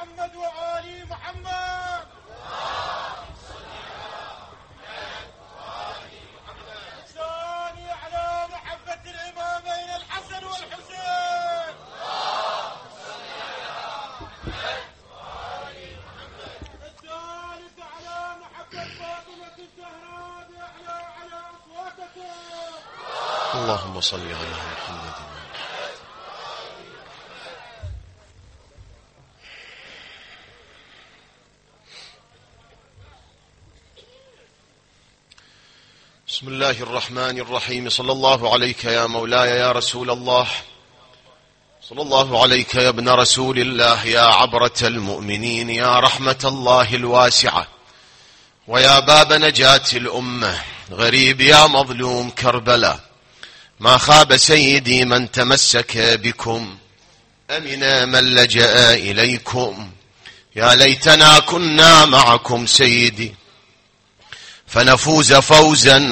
محمد وآل محمد. الثاني على محبة الإمامين الحسن والحسين. الثالث على محبة فاطمة الزهراء بأعلى على أصواتكم. اللهم صل على محمد. بسم الله الرحمن الرحيم. صلى الله عليك يا مولاي يا رسول الله، صلى الله عليك يا ابن رسول الله، يا عبرة المؤمنين، يا رحمة الله الواسعة، ويا باب نجاة الأمة، غريب يا مظلوم كربلاء. ما خاب سيدي من تمسك بكم، أمن من لجأ إليكم. يا ليتنا كنا معكم سيدي فنفوز فوزا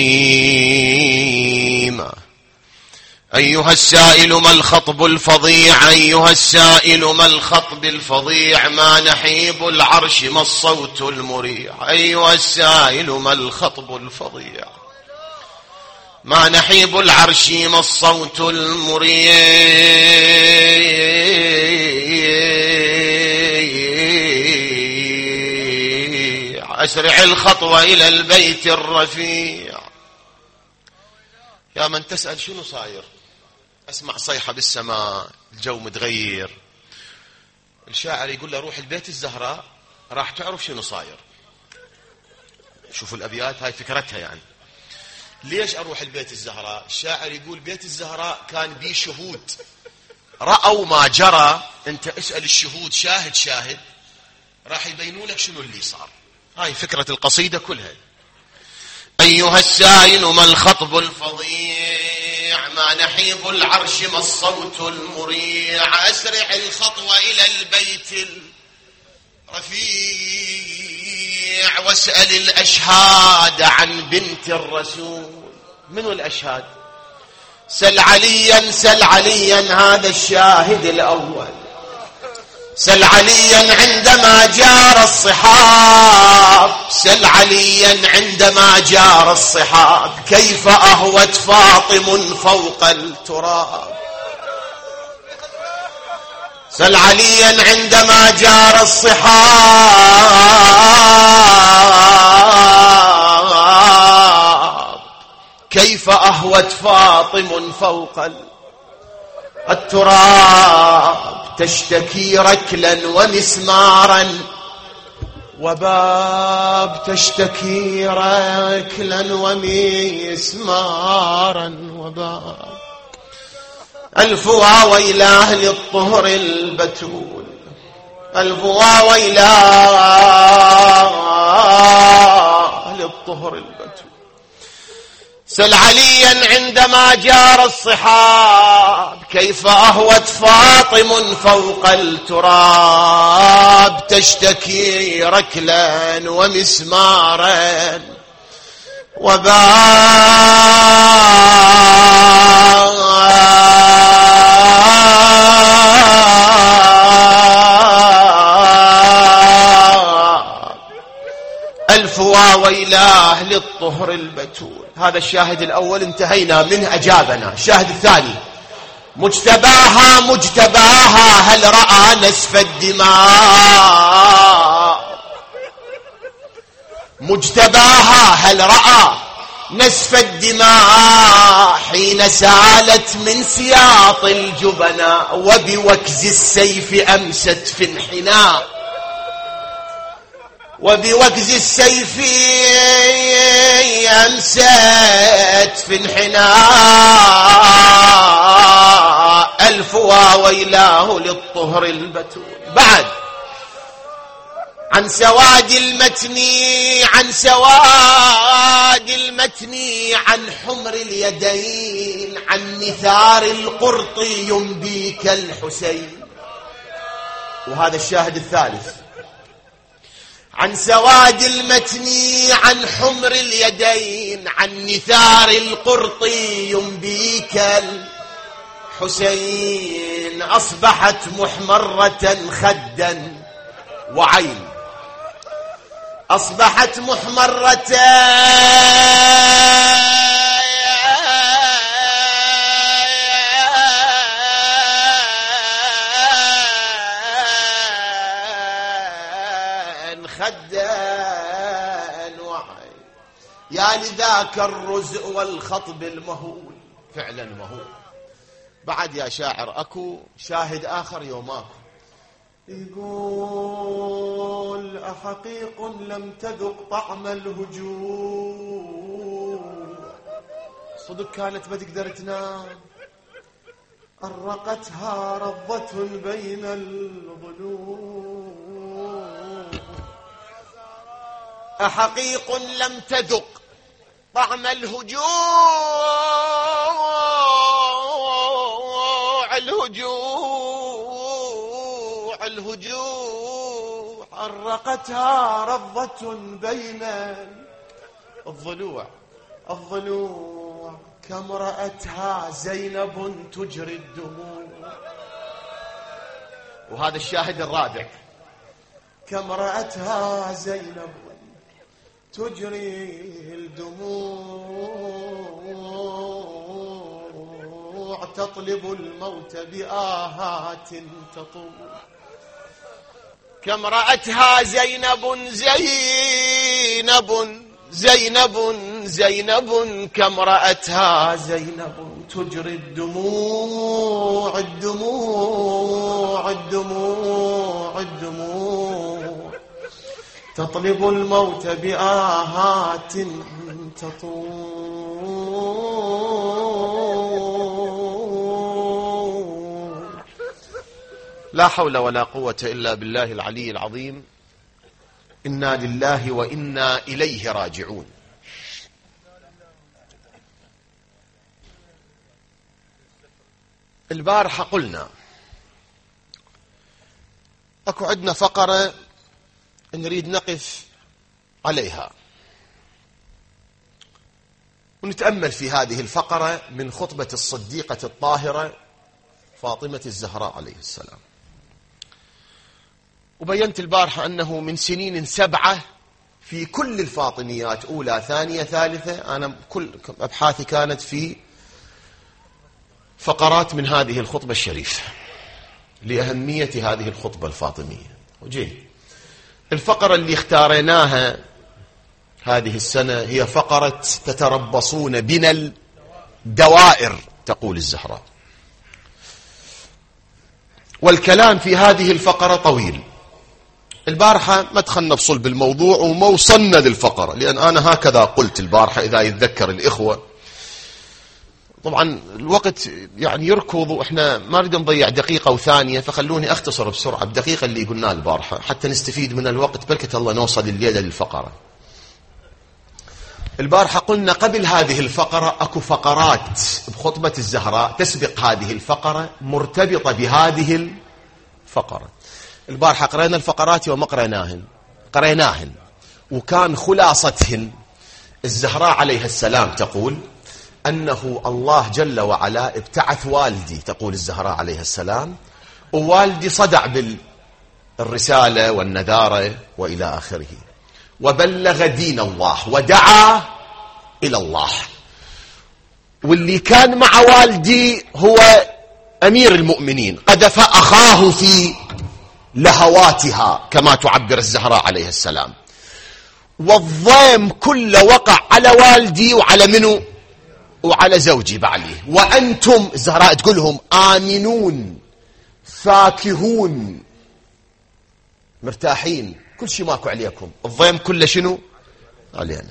عظيما. أيها السائل ما الخطب الفظيع، أيها السائل ما الخطب الفظيع، ما نحيب العرش ما الصوت المريع. أيها السائل ما الخطب الفظيع، ما نحيب العرش ما الصوت المريع. أسرع الخطوة إلى البيت الرفيع. يا من تسأل شنو صاير، أسمع صيحة بالسماء، الجو متغير. الشاعر يقول له روح البيت الزهراء راح تعرف شنو صاير. شوفوا الأبيات هاي فكرتها يعني. ليش أروح البيت الزهراء؟ الشاعر يقول بيت الزهراء كان بيه شهود رأوا ما جرى. أنت اسأل الشهود، شاهد راح يبينوا لك شنو اللي صار. هاي فكرة القصيدة كلها. أيها السائل ما الخطب الفظيع، ما نحيب العرش ما الصوت المريع. أسرع الخطوة إلى البيت الرفيع، واسأل الأشهاد عن بنت الرسول. منو الأشهاد؟ سل عليا هذا الشاهد الأول. سل عليا عندما جار الصحاب، سل عليا عندما جار الصحاب، كيف أهوت فاطم فوق التراب. سل عليا عندما جار الصحاب، كيف أهوت فاطم فوق التراب. تشتكي ركلا ومسمارا وباب، تشتكي ركلا ومسمارا وباب. ألف وويلاه للطهر البتول، ألف وويلاه للطهر البتول. سل عليا عندما جار الصحاب، كيف أهوت فاطم فوق التراب. تشتكي ركلا ومسمارا ألف وويلاه للطهر البتول. هذا الشاهد الأول انتهينا منه، أجابنا. الشاهد الثاني مجتباها هل رأى نسف الدماء. مجتباها هل رأى نسف الدماء، حين سالت من سياط الجبناء، وبوكز السيف أمست في انحناء. وبوكز السيف أمست في انحناء. ألف وويلاه للطهر البتول. بعد عن سواد المتن عن حمر اليدين، عن نثار القرط ينبيك الحسين. وهذا الشاهد الثالث. عن سواد المتن عن حمر اليدين، عن نثار القرط ينبيك الحسين. أصبحت محمرة خدا وعين، أصبحت محمرة خدا وعين، يا لذاك الرزء والخطب المهول. فعلا مهول. بعد يا شاعر أكو شاهد آخر يوماكو يقول: أحقيق لم تذق طعم الهجوم، صدق كانت ما تقدر تنام، أرقتها رضة بين الظلوم. أحقيق لم تذق طعم الهجوع، الهجوع أرقتها رضة بين الضلوع، كم رأتها زينب تجري الدموع. وهذا الشاهد الرابع: كم رأتها زينب تجري الدموع، تطلب الموت بآهات تطول. كم رأتها زينب كم رأتها زينب تجري الدموع، تطلب الموت بآهات تطول. لا حول ولا قوة إلا بالله العلي العظيم. إنا لله وإنا إليه راجعون. البارحة قلنا أكو عندنا فقرة نريد نقف عليها ونتأمل في هذه الفقرة من خطبة الصديقة الطاهرة فاطمة الزهراء عليه السلام. وبينت البارحة أنه من سنين 7 في كل الفاطميات، أولى ثانية ثالثة، أنا كل أبحاثي كانت في فقرات من هذه الخطبة الشريفة لأهمية هذه الخطبة الفاطمية. وجي الفقرة اللي اختارناها هذه السنة هي فقرة تتربصون بنا الدوائر، تقول الزهراء. والكلام في هذه الفقرة طويل. البارحة ما دخلنا بصلب الموضوع وما وصلنا للفقرة، لأن أنا هكذا قلت البارحة إذا يتذكر الإخوة. طبعا الوقت يعني يركض وإحنا ما نريد نضيع دقيقة وثانية، فخلوني أختصر بسرعة بدقيقة اللي قلناه البارحة حتى نستفيد من الوقت، بركة الله نوصل الليلة للفقرة. البارحة قلنا قبل هذه الفقرة أكو فقرات بخطبة الزهراء تسبق هذه الفقرة مرتبطة بهذه الفقرة. البارحة قرأنا الفقرات وما قرأناهن وكان خلاصتهن الزهراء عليها السلام تقول أنه الله جل وعلا ابتعث والدي، تقول الزهراء عليها السلام، ووالدي صدع بالرسالة والنذارة وإلى آخره، وبلغ دين الله ودعا إلى الله. واللي كان مع والدي هو أمير المؤمنين، قذف أخاه في لهواتها كما تعبر الزهراء عليه السلام، والضيم كله وقع على والدي وعلى منه وعلى زوجي بعلي، وأنتم الزهراء تقولهم آمنون فاكهون مرتاحين، كل شيء ماكو عليكم، الضيم كله شنو علينا.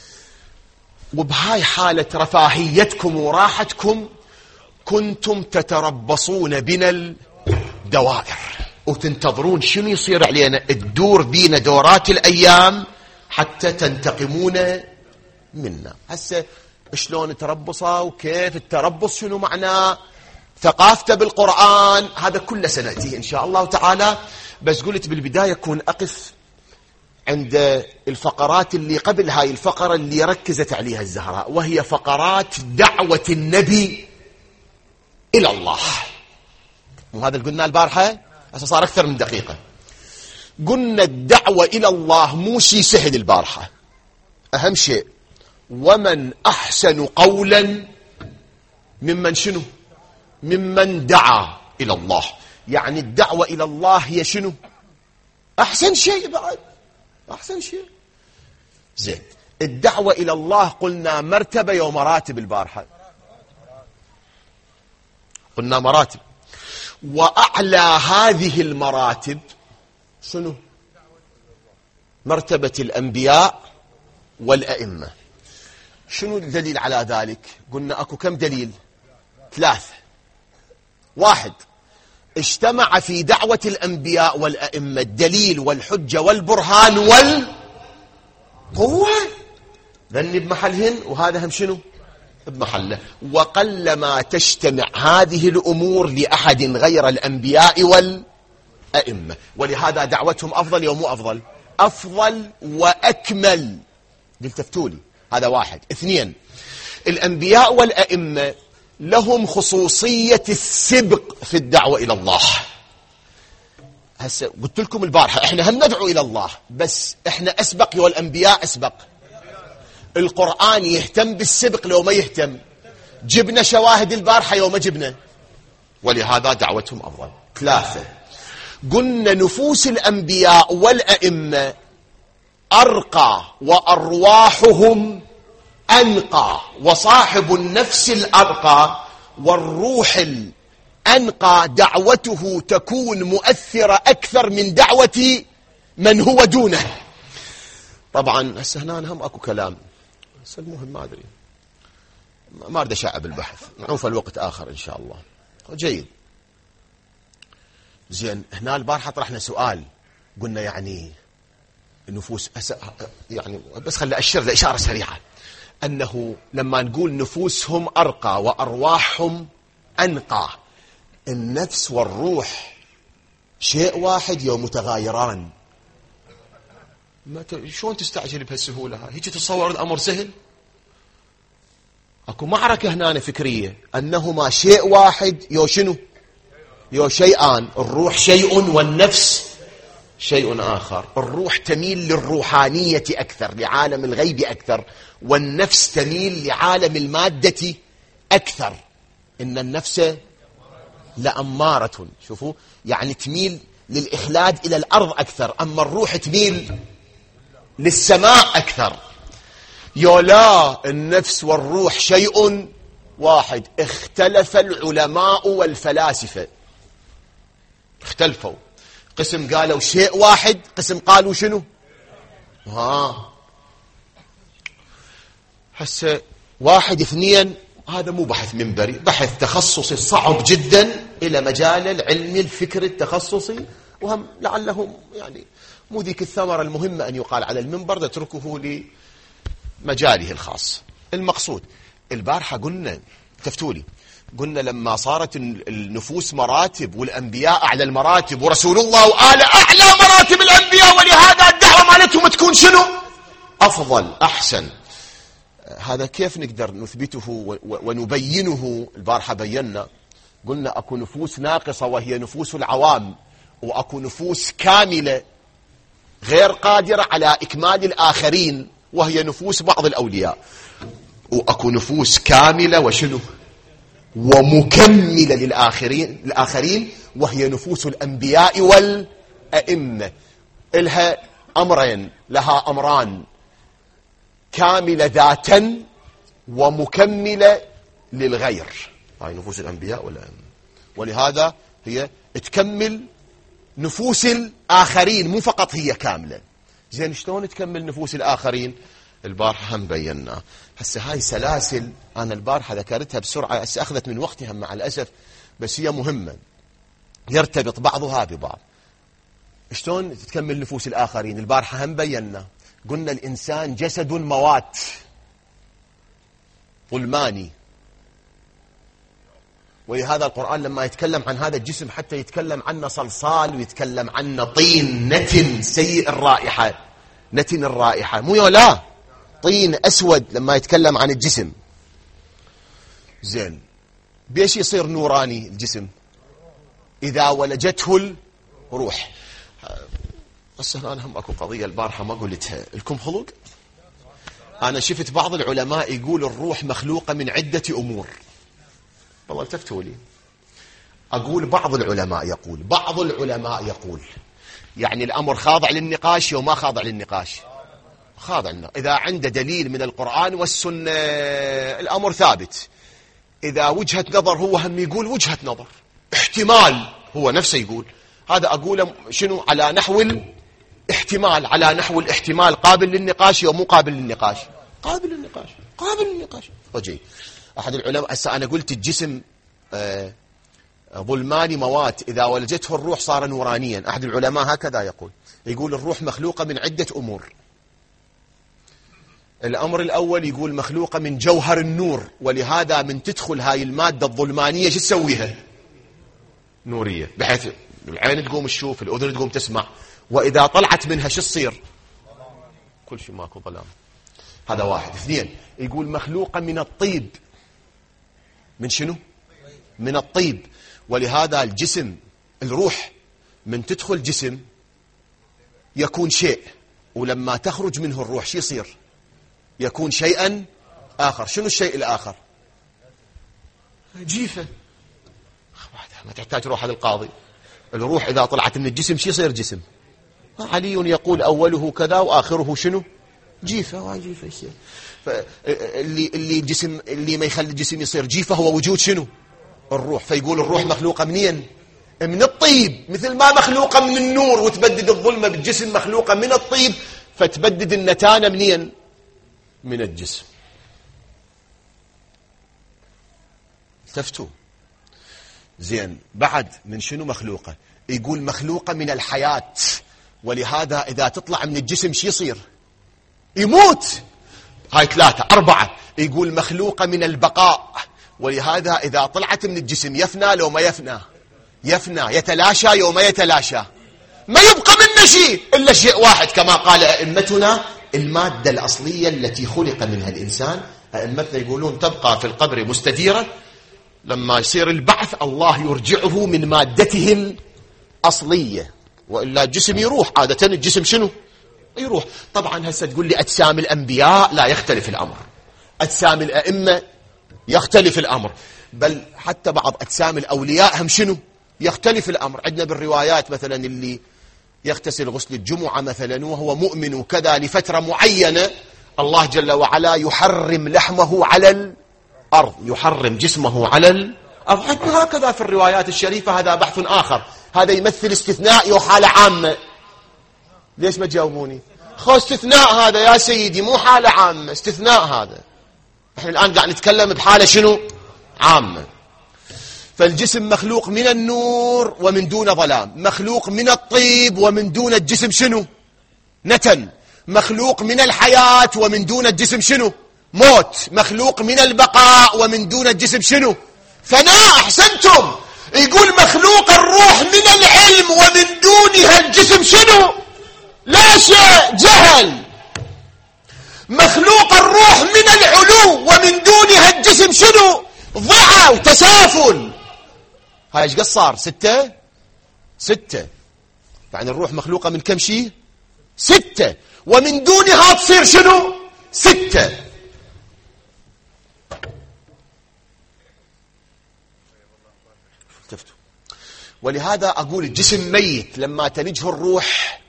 وبهاي حالة رفاهيتكم وراحتكم كنتم تتربصون بنا الدوائر وتنتظرون شنو يصير علينا، تدور بينا دورات الأيام حتى تنتقمون منا. هسه شلون تربصوا وكيف التربص، شنو معناه، ثقافته بالقرآن، هذا كله سنأتيه إن شاء الله تعالى. بس قلت بالبداية كون أقف عند الفقرات اللي قبل هاي الفقرة اللي ركزت عليها الزهراء، وهي فقرات دعوة النبي إلى الله. مو هذا اللي قلنا البارحة؟ هسه صار أكثر من دقيقة. قلنا الدعوة إلى الله مو شيء سهل البارحة. أهم شيء ومن أحسن قولا ممن شنو؟ ممن دعا إلى الله. يعني الدعوة إلى الله هي شنو؟ أحسن شيء بعد، أحسن شيء. زين، الدعوة إلى الله قلنا مرتبة ومراتب البارحة، قلنا مراتب، وأعلى هذه المراتب شنو؟ مرتبة الأنبياء والأئمة. شنو الدليل على ذلك؟ قلنا أكو كم دليل؟ 3. 1، اجتمع في دعوة الأنبياء والأئمة الدليل والحجة والبرهان والقوة، ذني بمحلهن، وهذا هم شنو؟ بمحله. وقلما تجتمع هذه الأمور لأحد غير الأنبياء والأئمة، ولهذا دعوتهم أفضل يوم مو أفضل؟ أفضل وأكمل. قلتفتولي هذا 1. 2، الأنبياء والأئمة لهم خصوصية السبق في الدعوة إلى الله. هسه قلت لكم البارحة احنا هم ندعو إلى الله، بس احنا أسبق والأنبياء أسبق. القرآن يهتم بالسبق لو ما يهتم. جبنا شواهد البارحة يوم ما جبنا، ولهذا دعوتهم أفضل. 3، قلنا نفوس الأنبياء والأئمة أرقى وأرواحهم أنقى، وصاحب النفس الأرقى والروح الأنقى دعوته تكون مؤثرة أكثر من دعوة من هو دونه. طبعا هسه هنا هم أكو كلام، بس المهم ما أدري، ما أريد أشعب البحث، نعوف الوقت آخر إن شاء الله. جيد. زين، هنا البارحة طرحنا سؤال، قلنا يعني النفوس يعني بس خلي أشير لإشارة سريعة، أنه لما نقول نفوسهم أرقى وأرواحهم أنقى، النفس والروح شيء واحد يوم متغايران. شلون تستعجل بهالسهولة؟ هيك تتصور الأمر سهل؟ أكو معركة هنا فكرية أنهما شيء واحد يو شنو؟ يو شيئان، الروح شيء والنفس شيء آخر. الروح تميل للروحانية أكثر، لعالم الغيب أكثر، والنفس تميل لعالم المادة أكثر. إن النفس لأمارة، شوفوا، يعني تميل للإخلاد إلى الأرض أكثر، أما الروح تميل للسماء أكثر. يولا النفس والروح شيء واحد. اختلف العلماء والفلاسفة، اختلفوا، قسم قالوا شيء واحد، قسم قالوا شنو؟ هسه 1 2 هذا مو بحث منبري، بحث تخصصي صعب جدا إلى مجال العلم الفكر التخصصي، وهم لعلهم يعني مو ذيك الثمرة المهمة أن يقال على المنبر، نتركه لمجاله الخاص. المقصود البارحة قلنا، تفتولي، قلنا لما صارت النفوس مراتب والأنبياء أعلى المراتب ورسول الله وآل أعلى مراتب الأنبياء، ولهذا الدعوة مالتهم تكون شنو؟ أفضل، أحسن. هذا كيف نقدر نثبته ونبينه؟ البارحة بينا، قلنا أكو نفوس ناقصة وهي نفوس العوام، وأكو نفوس كاملة غير قادرة على إكمال الآخرين وهي نفوس بعض الأولياء، وأكو نفوس كاملة وشنو؟ ومكملة للآخرين وهي نفوس الأنبياء والأئمة. لها أمرين، لها أمران، كاملة ذاتا ومكملة للغير، هاي نفوس الأنبياء والأئمة، ولهذا هي تكمل نفوس الآخرين، مو فقط هي كاملة. زين، شلون تكمل نفوس الآخرين؟ البارحة هم بينا. هسه هاي سلاسل أنا البارحة ذكرتها بسرعة، هسه أخذت من وقتها مع الأسف، بس هي مهمة، يرتبط بعضها ببعض. شلون تكمل نفوس الآخرين؟ البارحة هم بينا، قلنا الإنسان جسد موات ظلماني، ولهذا القرآن لما يتكلم عن هذا الجسم حتى يتكلم عنه صلصال، ويتكلم عنه طين نتن سيء الرائحة، نتن الرائحة، مو لا طين أسود لما يتكلم عن الجسم. زين، بيش يصير نوراني الجسم؟ إذا ولجته الروح. بس أنا هم أكو قضية البارحة ما قلتها لكم خلق. أنا شفت بعض العلماء يقول الروح مخلوقة من عدة أمور. والله التفتوا لي. أقول بعض العلماء يقول يعني الأمر خاضع للنقاش وما خاضع للنقاش. خاضع لنا إذا عنده دليل من القرآن والسنة الأمر ثابت. إذا وجهة نظر هو هم يقول وجهة نظر، احتمال هو نفسه يقول هذا، أقول شنو على نحو الاحتمال، على نحو الاحتمال قابل للنقاش ومو قابل للنقاش. قابل للنقاش. وجي أحد العلماء هسه أنا قلت الجسم ظلماني موات، إذا ولجته الروح صار نورانيا. أحد العلماء هكذا يقول الروح مخلوقة من عدة أمور. الأمر الأول يقول مخلوقة من جوهر النور، ولهذا من تدخل هاي المادة الظلمانية شو تسويها؟ نورية، بحيث العين تقوم تشوف، الأذن تقوم تسمع، وإذا طلعت منها شو تصير؟ كل شيء ماكو ظلام. هذا واحد. اثنين يقول مخلوقة من الطيب. من شنو؟ من الطيب، ولهذا الجسم الروح من تدخل جسم يكون شيء، ولما تخرج منه الروح شو يصير؟ يكون شيئا آخر. شنو الشيء الآخر؟ جيفة. ما تحتاج روح هذا القاضي. الروح إذا طلعت من الجسم شو يصير جسم؟ علي يقول أوله كذا وآخره شنو؟ جيفة. جيفة يصير. اللي ما يخلي الجسم يصير جيفة هو وجود شنو؟ الروح. فيقول الروح مخلوقة منين؟ من الطيب، مثل ما مخلوقة من النور وتبدد الظلمة بالجسم، مخلوقة من الطيب فتبدد النتانة منين؟ من الجسم. التفتوا زين. بعد من شنو مخلوقة؟ يقول مخلوقة من الحياة، ولهذا إذا تطلع من الجسم شو يصير؟ يموت. هاي 3. 4 يقول مخلوقة من البقاء، ولهذا إذا طلعت من الجسم يفنى لو ما يفنى؟ يفنى. يتلاشى يوم ما يتلاشى؟ ما يبقى منه شيء إلا شيء واحد، كما قال أئمتنا المادة الأصلية التي خلق منها الإنسان. أئمتنا يقولون تبقى في القبر مستديرة، لما يصير البعث الله يرجعه من مادته الأصلية، وإلا الجسم يروح. عادة الجسم شنو؟ يروح. طبعا هسه تقول لي أجسام الأنبياء لا يختلف الأمر، أجسام الأئمة يختلف الأمر، بل حتى بعض أجسام الأولياء هم شنو؟ يختلف الأمر. عندنا بالروايات مثلا اللي يغتسل غسل الجمعة مثلا وهو مؤمن وكذا لفترة معينة، الله جل وعلا يحرم لحمه على الأرض، يحرم جسمه على الأرض. عندنا هكذا في الروايات الشريفة. هذا بحث آخر، هذا يمثل استثناء وحالة عامة. ليش ما تجاوبوني؟ خو استثناء هذا يا سيدي، مو حالة عامة، استثناء هذا. احنا الآن قاعد نتكلم بحالة شنو؟ عامة. فالجسم مخلوق من النور ومن دون ظلام، مخلوق من الطيب ومن دون الجسم شنو؟ نتن. مخلوق من الحياة ومن دون الجسم شنو؟ موت. مخلوق من البقاء ومن دون الجسم شنو؟ فناء. أحسنتم. يقول مخلوق الروح من العلم ومن دونها الجسم شنو؟ لا شيء، جهل. مخلوق الروح من العلو ومن دونها الجسم شنو؟ ضعة وتسافل. هاي ايش قد صار؟ 6. يعني الروح مخلوقة من كم شيء؟ 6، ومن دونها تصير شنو؟ 6. ولهذا أقول الجسم ميت، لما تلجه الروح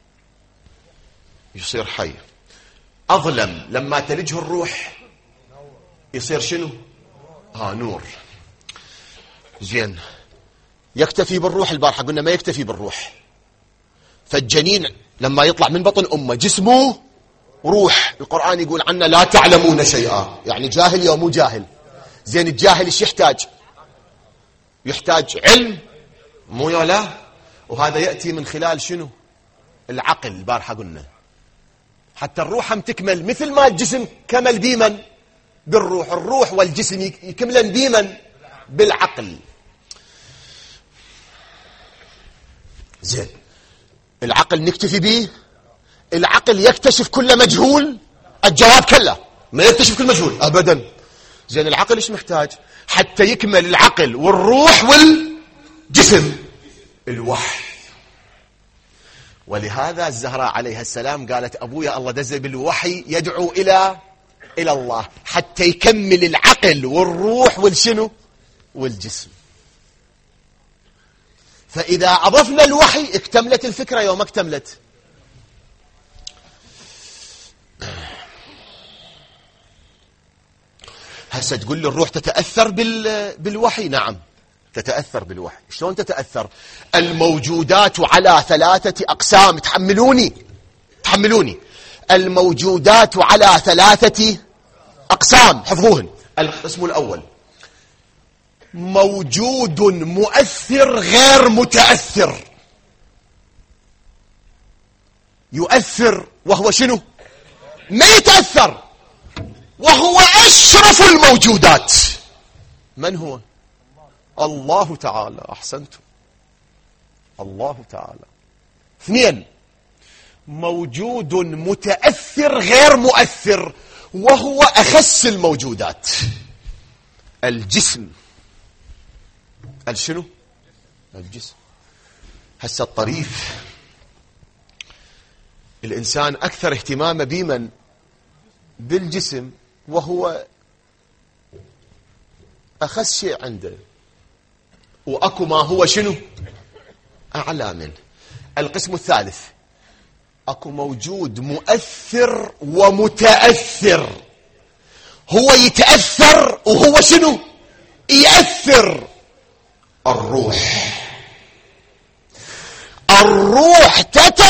يصير حي. أظلم، لما تلجه الروح يصير شنو؟ نور. زين. يكتفي بالروح. البارحة قلنا ما يكتفي بالروح. فالجنين لما يطلع من بطن أمه جسمه روح. القرآن يقول عنه لا تعلمون شيئا، يعني جاهل يا مو جاهل. زين الجاهل ايش يحتاج؟ يحتاج علم، مو يا لا. وهذا يأتي من خلال شنو؟ العقل. البارحة قلنا حتى الروح هم تكمل مثل ما الجسم كمل بيمن؟ بالروح. الروح والجسم يكملن بيمن؟ بالعقل. زين. العقل نكتفي به؟ العقل يكتشف كل مجهول؟ الجواب كلا، ما يكتشف كل مجهول أبدا. زين العقل ايش محتاج حتى يكمل العقل والروح جسم الوحي. ولهذا الزهراء عليها السلام قالت أبويا الله دز بالوحي يدعو إلى الله حتى يكمل العقل والروح والشنو والجسم. فإذا أضفنا الوحي اكتملت الفكرة يوم اكتملت. هسه تقول لي الروح تتأثر بالوحي؟ نعم تتأثر بالوحي. شلون تتأثر؟ الموجودات على 3 أقسام. تحملوني الموجودات على 3 أقسام حفظوهن. القسم الأول موجود مؤثر غير متأثر. يؤثر وهو شنو؟ ما يتأثر، وهو أشرف الموجودات. من هو؟ الله تعالى. أحسنتم، الله تعالى. 2 موجود متأثر غير مؤثر، وهو أخس الموجودات. الجسم. الشنو؟ الجسم. هسه الطريف الإنسان أكثر اهتمام بمن؟ بالجسم، وهو أخس شيء عنده، وأكو ما هو شنو؟ أعلى منه. القسم الثالث أكو موجود مؤثر ومتأثر. هو يتأثر وهو شنو؟ يأثر. الروح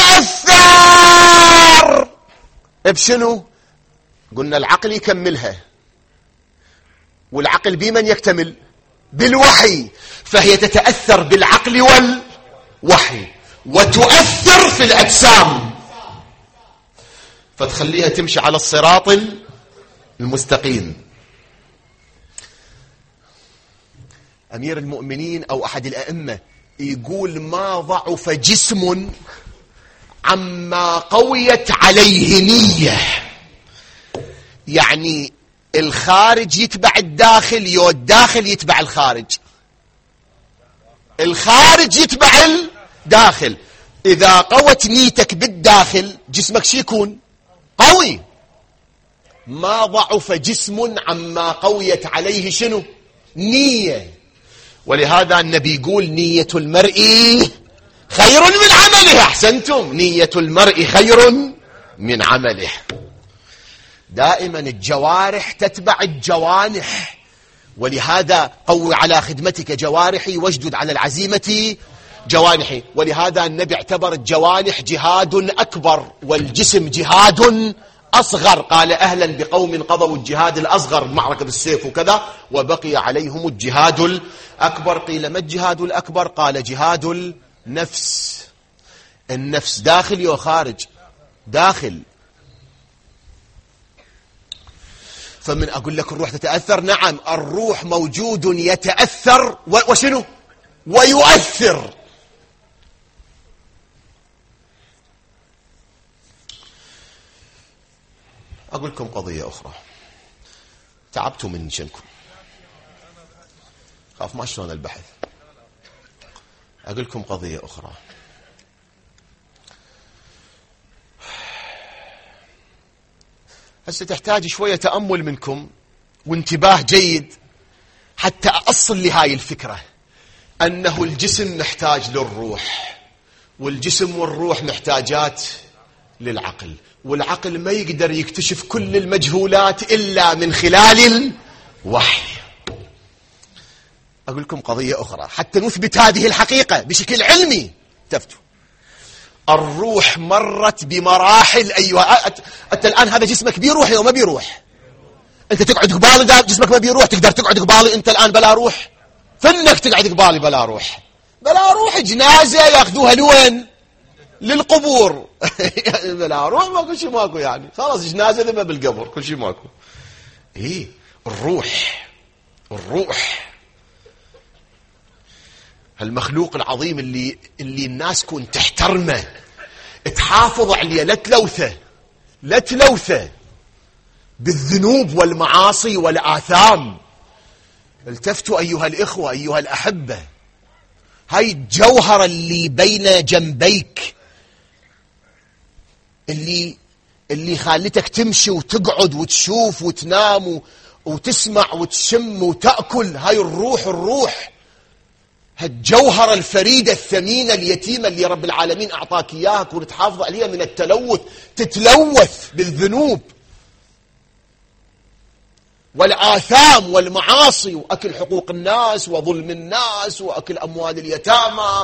تتأثر بشنو؟ قلنا العقل يكملها، والعقل بمن يكتمل؟ بالوحي. فهي تتأثر بالعقل والوحي، وتؤثر في الأجسام، فتخليها تمشي على الصراط المستقيم. أمير المؤمنين أو أحد الأئمة يقول ما ضعف جسم عما قويت عليه نية. يعني الخارج يتبع الداخل، يو الداخل يتبع الخارج، الخارج يتبع الداخل. إذا قوت نيتك بالداخل جسمك شي يكون قوي. ما ضعف جسم عما قويت عليه شنو؟ نية. ولهذا النبي يقول نية المرء خير من عمله. أحسنتم، نية المرء خير من عمله. دائما الجوارح تتبع الجوانح، ولهذا قوي على خدمتك جوارحي واشدد على العزيمة جوانحي. ولهذا النبي اعتبر الجوانح جهاد أكبر والجسم جهاد أصغر. قال أهلا بقوم قضوا الجهاد الأصغر معركة بالسيف وكذا، وبقي عليهم الجهاد الأكبر. قيل ما الجهاد الأكبر؟ قال جهاد النفس. النفس داخل يو خارج؟ داخل. فمن أقول لك الروح تتأثر، نعم الروح موجود يتأثر وشنو؟ ويؤثر. أقول لكم قضية أخرى، تعبتوا من شنكم، خاف ما شلون البحث. أقول لكم قضية أخرى. هسه تحتاج شوية تأمل منكم وانتباه جيد حتى أصل لهاي الفكرة، أنه الجسم محتاج للروح، والجسم والروح محتاجات للعقل، والعقل ما يقدر يكتشف كل المجهولات إلا من خلال الوحي. أقول لكم قضية أخرى حتى نثبت هذه الحقيقة بشكل علمي. تفتوا الروح مرت بمراحل. أيها أنت الآن هذا جسمك بيروح أو ما بيروح؟ أنت تقعد قبالي جسمك ما بيروح؟ تقدر تقعد قبالي أنت الآن بلا روح؟ فنك تقعد قبالي بلا روح؟ بلا روح جنازة ياخذوها لوين؟ للقبور. بلا روح ماكو شيء ماكو، يعني خلاص جنازة ذبها بالقبر، كل شيء ماكو. إيه الروح المخلوق العظيم اللي الناس كون تحترمه، تحافظ عليه، لا تلوثه بالذنوب والمعاصي والآثام. التفتوا أيها الإخوة أيها الأحبة، هاي الجوهرة اللي بين جنبيك اللي خالتك تمشي وتقعد وتشوف وتنام وتسمع وتشم وتأكل. هاي الروح هالجوهرة الفريدة الثمينة اليتيمة اللي رب العالمين أعطاك إياها، كون تحافظ عليها من التلوث، تتلوث بالذنوب والآثام والمعاصي وأكل حقوق الناس وظلم الناس وأكل أموال اليتامى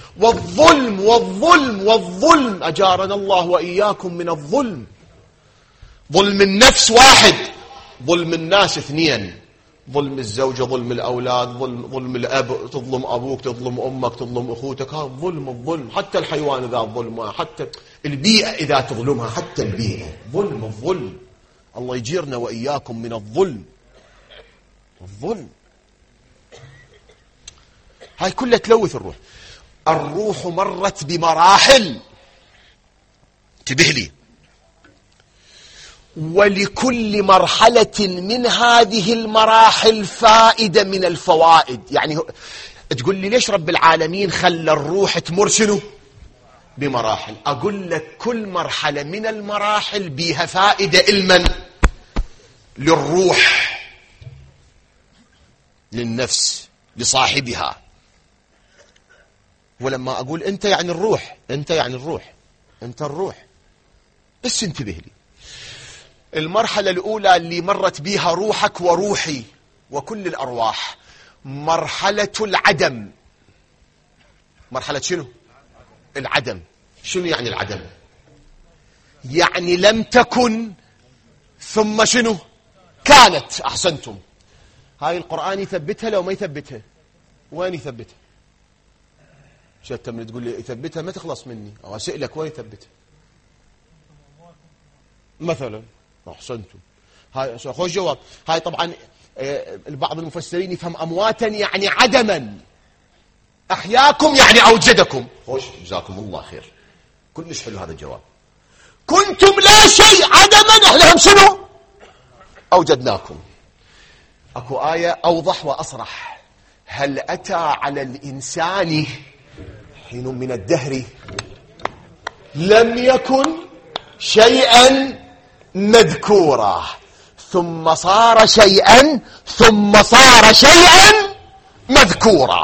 والظلم. أجارنا الله وإياكم من الظلم. ظلم النفس 1، ظلم الناس 2، ظلم الزوجة، ظلم الأولاد، ظلم الأب، تظلم أبوك، تظلم أمك، تظلم أخوتك. هذا الظلم. حتى الحيوان إذا ظلمها، حتى البيئة إذا تظلمها، حتى البيئة الظلم. الله يجيرنا وإياكم من الظلم. هاي كلها تلوث الروح. الروح مرت بمراحل، انتبه لي، ولكل مرحلة من هذه المراحل فائدة من الفوائد. يعني تقول لي ليش رب العالمين خلى الروح تمر شنو؟ بمراحل. أقول لك كل مرحلة من المراحل بيها فائدة لمن؟ للروح، للنفس، لصاحبها. ولما أقول أنت يعني الروح، أنت الروح. بس انتبه لي، المرحلة الأولى اللي مرت بيها روحك وروحي وكل الأرواح، مرحلة العدم. مرحلة شنو؟ العدم. شنو يعني العدم؟ يعني لم تكن ثم شنو؟ كانت. أحسنتم. هاي القرآن يثبتها لو ما يثبتها؟ وين يثبتها؟ شفت من تقول لي يثبتها ما تخلص مني، أو أسألك وين يثبتها مثلا؟ أحسنتم. هاي خوش جواب. هاي طبعا بعض المفسرين يفهم أمواتا يعني عدما، أحياكم يعني أوجدكم. خوش، جزاكم الله خير، كلش حلو هذا الجواب. كنتم لا شيء عدما، احنا هم شنو؟ أوجدناكم. أكو آية أوضح وأصرح: هل أتى على الإنسان حين من الدهر لم يكن شيئا مذكورا ثم صار شيئا ثم صار شيئا مذكورا.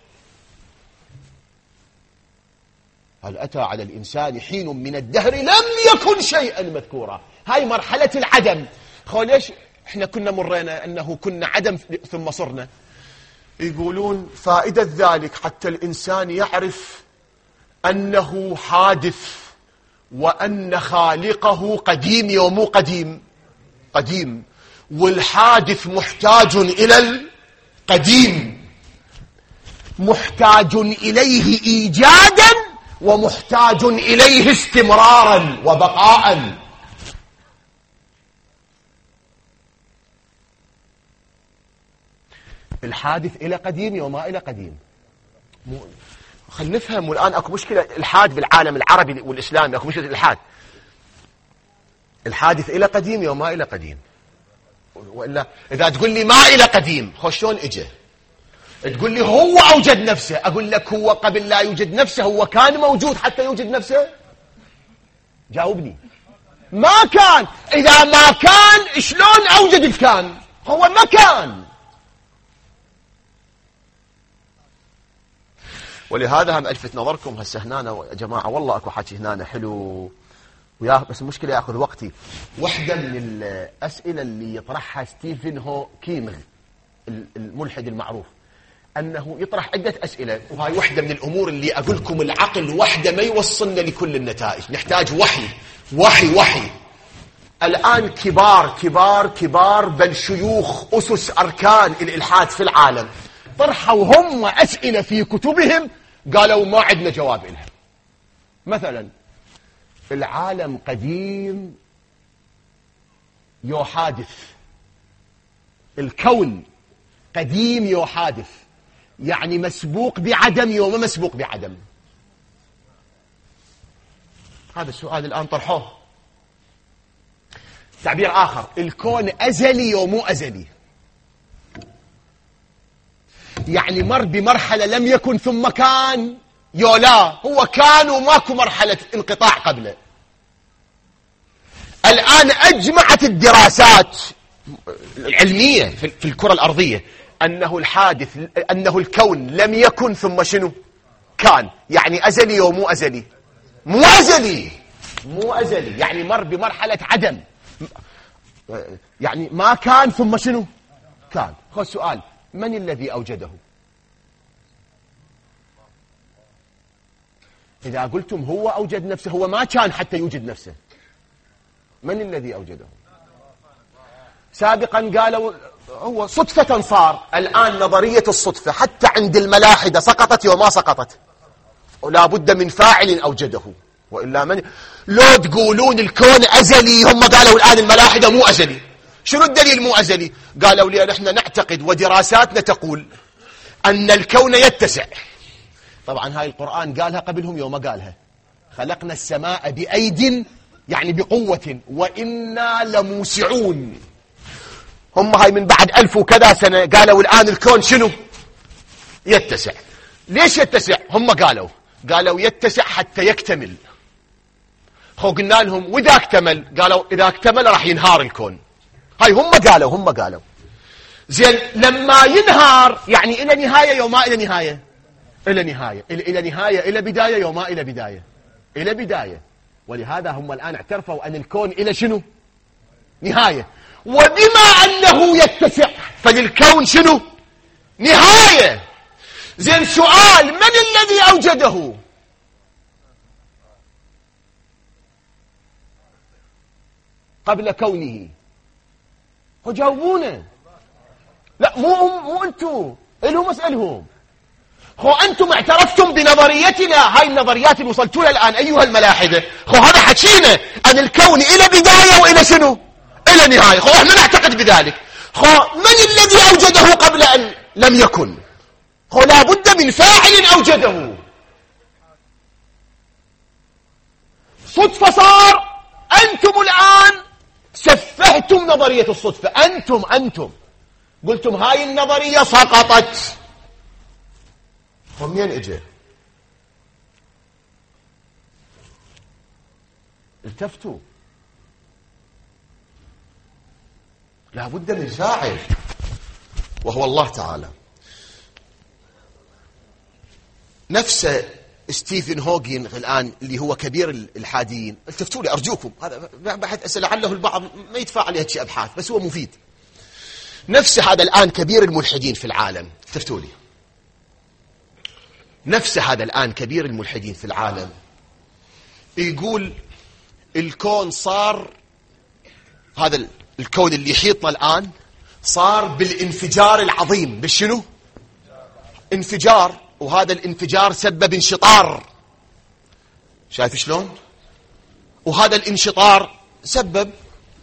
هل أتى على الإنسان حين من الدهر لم يكن شيئا مذكورا. هاي مرحلة العدم. ليش احنا كنا مرينا أنه كنا عدم ثم صرنا؟ يقولون فائدة ذلك حتى الإنسان يعرف أنه حادث وأن خالقه قديم يوم قديم، والحادث محتاج إلى القديم، محتاج إليه إيجادا ومحتاج إليه استمرارا وبقاء. الحادث إلى قديم يوما إلى قديم. خلينا نفهم. والآن أكو مشكلة الحاد بالعالم العربي والإسلامي، أكو مشكلة الحادث إلى قديم يوما إلى قديم. وإلا إذا تقول لي ما إلى قديم، شلون إجا؟ تقول لي هو أوجد نفسه، أقول لك هو قبل لا يوجد نفسه هو كان موجود حتى يوجد نفسه؟ جاوبني. ما كان. إذا ما كان شلون أوجد الكان؟ هو ما كان. ولهذا هم ألفت نظركم هسه هنا يا جماعة، والله أكو حكي هنا حلو بس المشكلة يأخذ وقتي. واحدة من الأسئلة اللي يطرحها ستيفن هوكينغ الملحد المعروف، أنه يطرح عدة أسئلة، وهاي واحدة من الأمور اللي أقول لكم العقل وحده ما يوصلنا لكل النتائج، نحتاج وحي. الآن كبار بل شيوخ أسس أركان الإلحاد في العالم طرحوا هم أسئلة في كتبهم قالوا ما عندنا جواب لها. مثلا العالم قديم يو حادث، الكون قديم يو حادث، يعني مسبوق بعدم يو ما مسبوق بعدم. هذا السؤال الآن طرحوه. تعبير آخر، الكون أزلي يو مو أزلي، يعني مر بمرحلة لم يكن ثم كان، لا هو كان وماكو مرحلة انقطاع قبله. الآن أجمعت الدراسات العلمية في الكرة الأرضية أنه الكون لم يكن ثم شنو كان، يعني أزلي ومو أزلي. مو أزلي يعني مر بمرحلة عدم، يعني ما كان ثم شنو كان. خذ سؤال، من الذي أوجده؟ إذا قلتم هو أوجد نفسه، هو ما كان حتى يوجد نفسه. من الذي أوجده؟ سابقا قالوا هو صدفة صار. الآن نظرية الصدفة حتى عند الملاحدة سقطت وما سقطت، ولا بد من فاعل أوجده، وإلا من لو تقولون الكون أزلي، هم قالوا الآن الملاحدة مو أزلي. شنو الدليل مو أزلي؟ قالوا لي نحن نعتقد ودراساتنا تقول أن الكون يتسع. طبعا هاي القرآن قالها قبلهم يوم قالها خلقنا السماء بأيد، يعني بقوة، وإنا لموسعون. هم هاي من بعد 1000 وكذا سنة قالوا الآن الكون شنو يتسع. ليش يتسع؟ هم قالوا يتسع حتى يكتمل. قلنا لهم وإذا اكتمل؟ قالوا إذا اكتمل راح ينهار الكون. هاي هم قالوا زين لما ينهار يعني إلى نهاية يوما إلى نهاية، إلى نهاية إلى بداية يوما إلى بداية، إلى بداية. ولهذا هم الآن اعترفوا أن الكون إلى شنو نهاية. وبما أنه يتسع فللكون شنو نهاية. زين سؤال، من الذي أوجده؟ قبل كونه. جاوبونا. لا مو أنتم، إلهم اسألهم. أنتم اعترفتم بنظريتنا، هاي النظريات اللي وصلتوا لها الآن أيها الملاحدة. هذا حكينا أن الكون إلى بداية وإلى شنو إلى نهاية. احنا نعتقد بذلك. من الذي أوجده قبل أن لم يكن؟ لا بد من فاعل أوجده. صدفة صار. أنتم الآن سفهتم نظرية الصدفة. أنتم قلتم هاي النظرية سقطت. منين اجى؟ التفتوا. لا بد من فاعل وهو الله تعالى. نفس ستيفن هوكين الآن اللي هو كبير الحاديين. التفتوا لي أرجوكم، هذا بحث أسأل لعله البعض ما يدفع عليه شيء أبحاث، بس هو مفيد. نفس هذا الآن كبير الملحدين في العالم، التفتوا لي. نفس هذا الآن كبير الملحدين في العالم يقول الكون صار، هذا الكون اللي يحيطنا الآن صار بالانفجار العظيم. بالشنو؟ انفجار. وهذا الانفجار سبب انشطار. شايف شلون؟ وهذا الانشطار سبب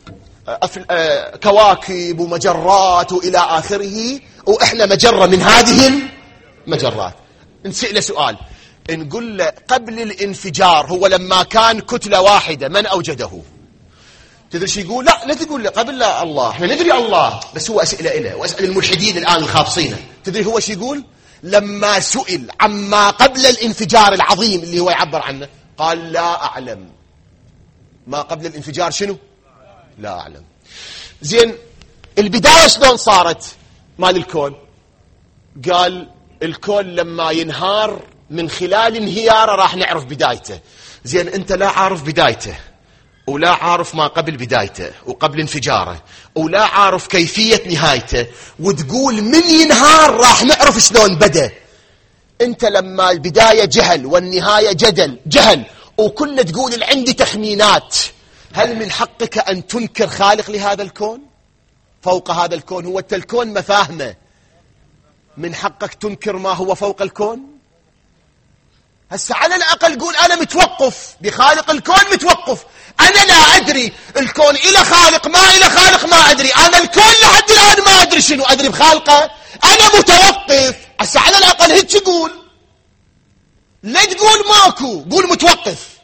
كواكب ومجرات وإلى آخره، وإحنا مجرة من هذه المجرات. نسأله سؤال، نقول له قبل الانفجار هو لما كان كتلة واحدة من أوجده؟ تدري شو يقول؟ لا تقول له قبل لا الله، احنا ندري الله، بس هو أسئلة إله. وأسأل الملحدين الآن الخابصين، تدري هو شو يقول؟ لما سئل عما قبل الانفجار العظيم اللي هو يعبر عنه قال لا أعلم. ما قبل الانفجار شنو؟ لا أعلم. زين البداية شلون صارت مال الكون؟ قال الكون لما ينهار من خلال انهياره راح نعرف بدايته. زين انت لا عارف بدايته، ولا عارف ما قبل بدايته وقبل انفجاره، ولا عارف كيفية نهايته، وتقول من ينهار راح نعرف شلون بدأ. انت لما البداية جهل والنهاية جهل وكل تقول عندي تخمينات، هل من حقك أن تنكر خالق لهذا الكون فوق هذا الكون؟ هو الكون مفاهمه، من حقك تنكر ما هو فوق الكون؟ هسه على الأقل قول أنا متوقف بخالق الكون، متوقف. أنا لا أدري الكون إلى خالق ما إلى خالق ما أدري. أنا الكون لحد الآن ما أدري شنو، أدري بخالقه. أنا متوقف. هسه على الأقل هيك قول، لا تقول ماكو، قول متوقف.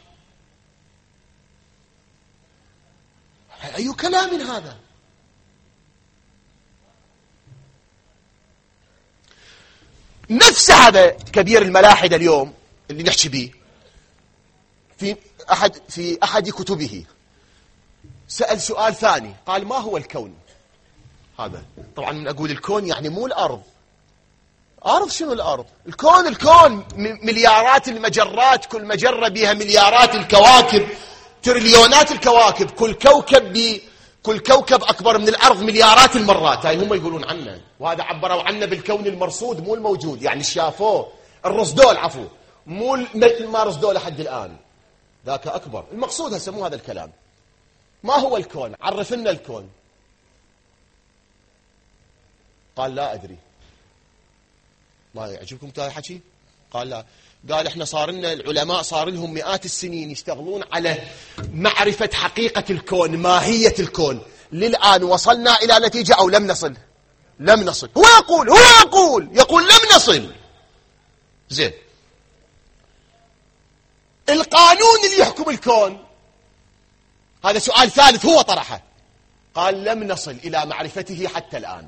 أي كلام هذا؟ نفس هذا كبير الملاحدة اليوم اللي نحكي به في أحد كتبه سأل سؤال ثاني، قال ما هو الكون؟ هذا طبعا من أقول الكون يعني مو الأرض. أرض شنو الأرض؟ الكون مليارات المجرات، كل مجرة بها مليارات الكواكب، تريليونات الكواكب، كل كوكب أكبر من الأرض مليارات المرات. هاي هم يقولون عنه، وهذا عبروا عنه بالكون المرصود مو الموجود، يعني شافوه الرصدول، عفوا مو ما رصدوه لحد الآن، ذاك أكبر. المقصود هسه مو هذا الكلام. ما هو الكون؟ عرف لنا الكون. قال لا أدري. ما يعجبكم هذا الحكي؟ قال لا. قال احنا صار لنا العلماء صار لهم مئات السنين يشتغلون على معرفة حقيقة الكون، ماهية الكون. للآن وصلنا إلى نتيجة أو لم نصل؟ لم نصل. هو يقول لم نصل. زين، القانون اللي يحكم الكون هذا سؤال ثالث هو طرحه. قال لم نصل إلى معرفته حتى الآن.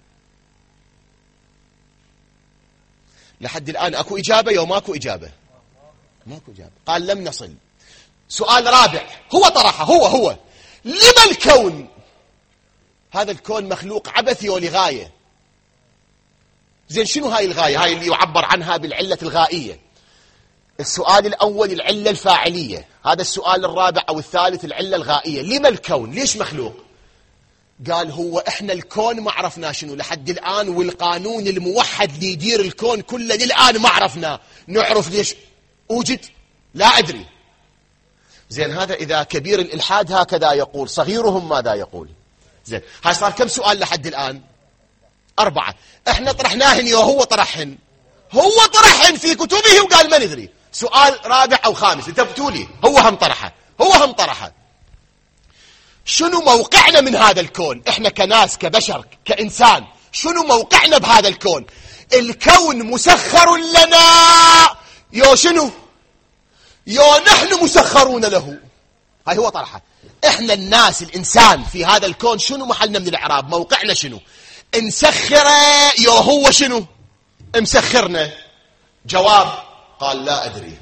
لحد الآن أكو إجابة يوم ماكو إجابة؟ ماكو إجابة. قال لم نصل. سؤال رابع هو طرحه، هو لما الكون؟ هذا الكون مخلوق عبثي ولغاية. زين، شنو هاي الغاية؟ هاي اللي يعبر عنها بالعلة الغائية. السؤال الأول العلة الفاعلية، هذا السؤال الرابع أو الثالث العلة الغائية. لما الكون؟ ليش مخلوق؟ قال هو احنا الكون ما عرفنا شنو لحد الآن، والقانون الموحد اللي يدير الكون كله للآن ما عرفنا. نعرف ليش أوجد؟ لا أدري. زين، هذا إذا كبير الإلحاد هكذا يقول، صغيرهم ماذا يقول؟ زين، هاي صار كم سؤال لحد الآن؟ 4. احنا طرحناهن وهو طرحهن، هو طرحهن في كتبه وقال ما ندري. سؤال رابع أو خامس انتبهتوا لي، هو هم طرحه. شنو موقعنا من هذا الكون؟ احنا كناس، كبشر، كإنسان، شنو موقعنا بهذا الكون؟ الكون مسخر لنا شنو؟ نحن مسخرون له. هاي هو طرحه. احنا الناس، الإنسان في هذا الكون شنو محلنا من الإعراب؟ موقعنا شنو؟ نسخره هو شنو مسخرنا؟ جواب قال لا أدري.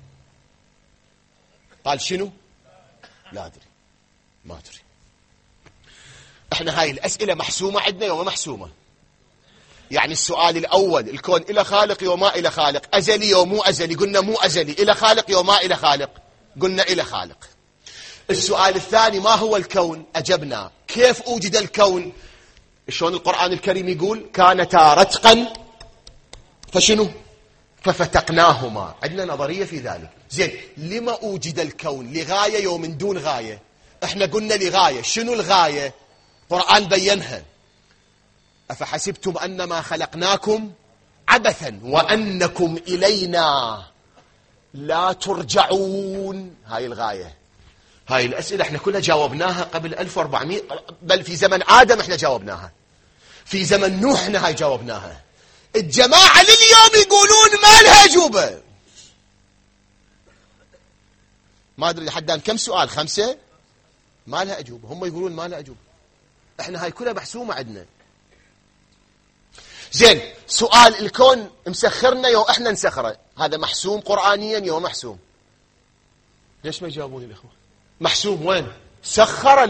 قال شنو؟ لا أدري، ما أدري. احنا هاي الأسئلة محسومة عندنا وما محسومة. يعني السؤال الأول الكون إلى خالق وما إلى خالق، أزلي ومو أزلي، قلنا مو أزلي. إلى خالق وما إلى خالق، قلنا إلى خالق. السؤال الثاني ما هو الكون؟ أجبنا. كيف أوجد الكون؟ شلون القرآن الكريم يقول كانتا رتقا فشنو؟ ففتقناهما. عندنا نظرية في ذلك. زين، لما أوجد الكون؟ لغاية ومن دون غاية. احنا قلنا لغاية. شنو الغاية؟ القرآن بينها. أفحسبتم أنما خلقناكم عبثا وأنكم إلينا لا ترجعون. هاي الغاية. هاي الأسئلة احنا كلها جاوبناها قبل 1400، بل في زمن آدم احنا جاوبناها، في زمن نوح احنا هاي جاوبناها. الجماعة لليوم يقولون ما لها أجوبة. ما أدري لحد الآن كم سؤال، 5 ما لها أجوبة. هم يقولون ما لها أجوبة. احنا هاي كلها محسومة عندنا. زين، سؤال الكون مسخرنا احنا نسخره، هذا محسوم قرآنيا محسوم. ليش ما يجاوبون الإخوة؟ محسوم وين؟ سخر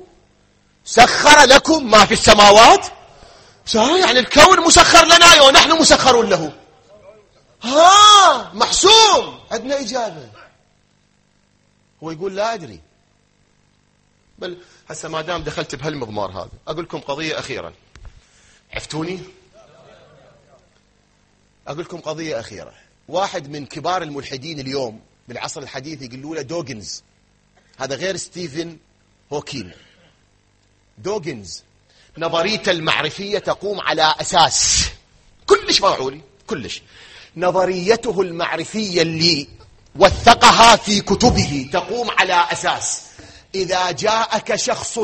لكم ما في السماوات. يعني الكون مسخر لنا ونحن مسخرون له. محسوم، عندنا إجابة. هو يقول لا أدري. بل هسه ما دام دخلت بهالمضمار هذا أقول لكم قضية أخيرة. عفتوني؟ أقول لكم قضية أخيرة. واحد من كبار الملحدين اليوم بالعصر الحديث يقولوا له دوغنز، هذا غير ستيفن هوكين. دوغنز نظريته المعرفية تقوم على أساس كلش معقولي، كلش. نظريته المعرفية اللي وثقها في كتبه تقوم على أساس إذا جاءك شخص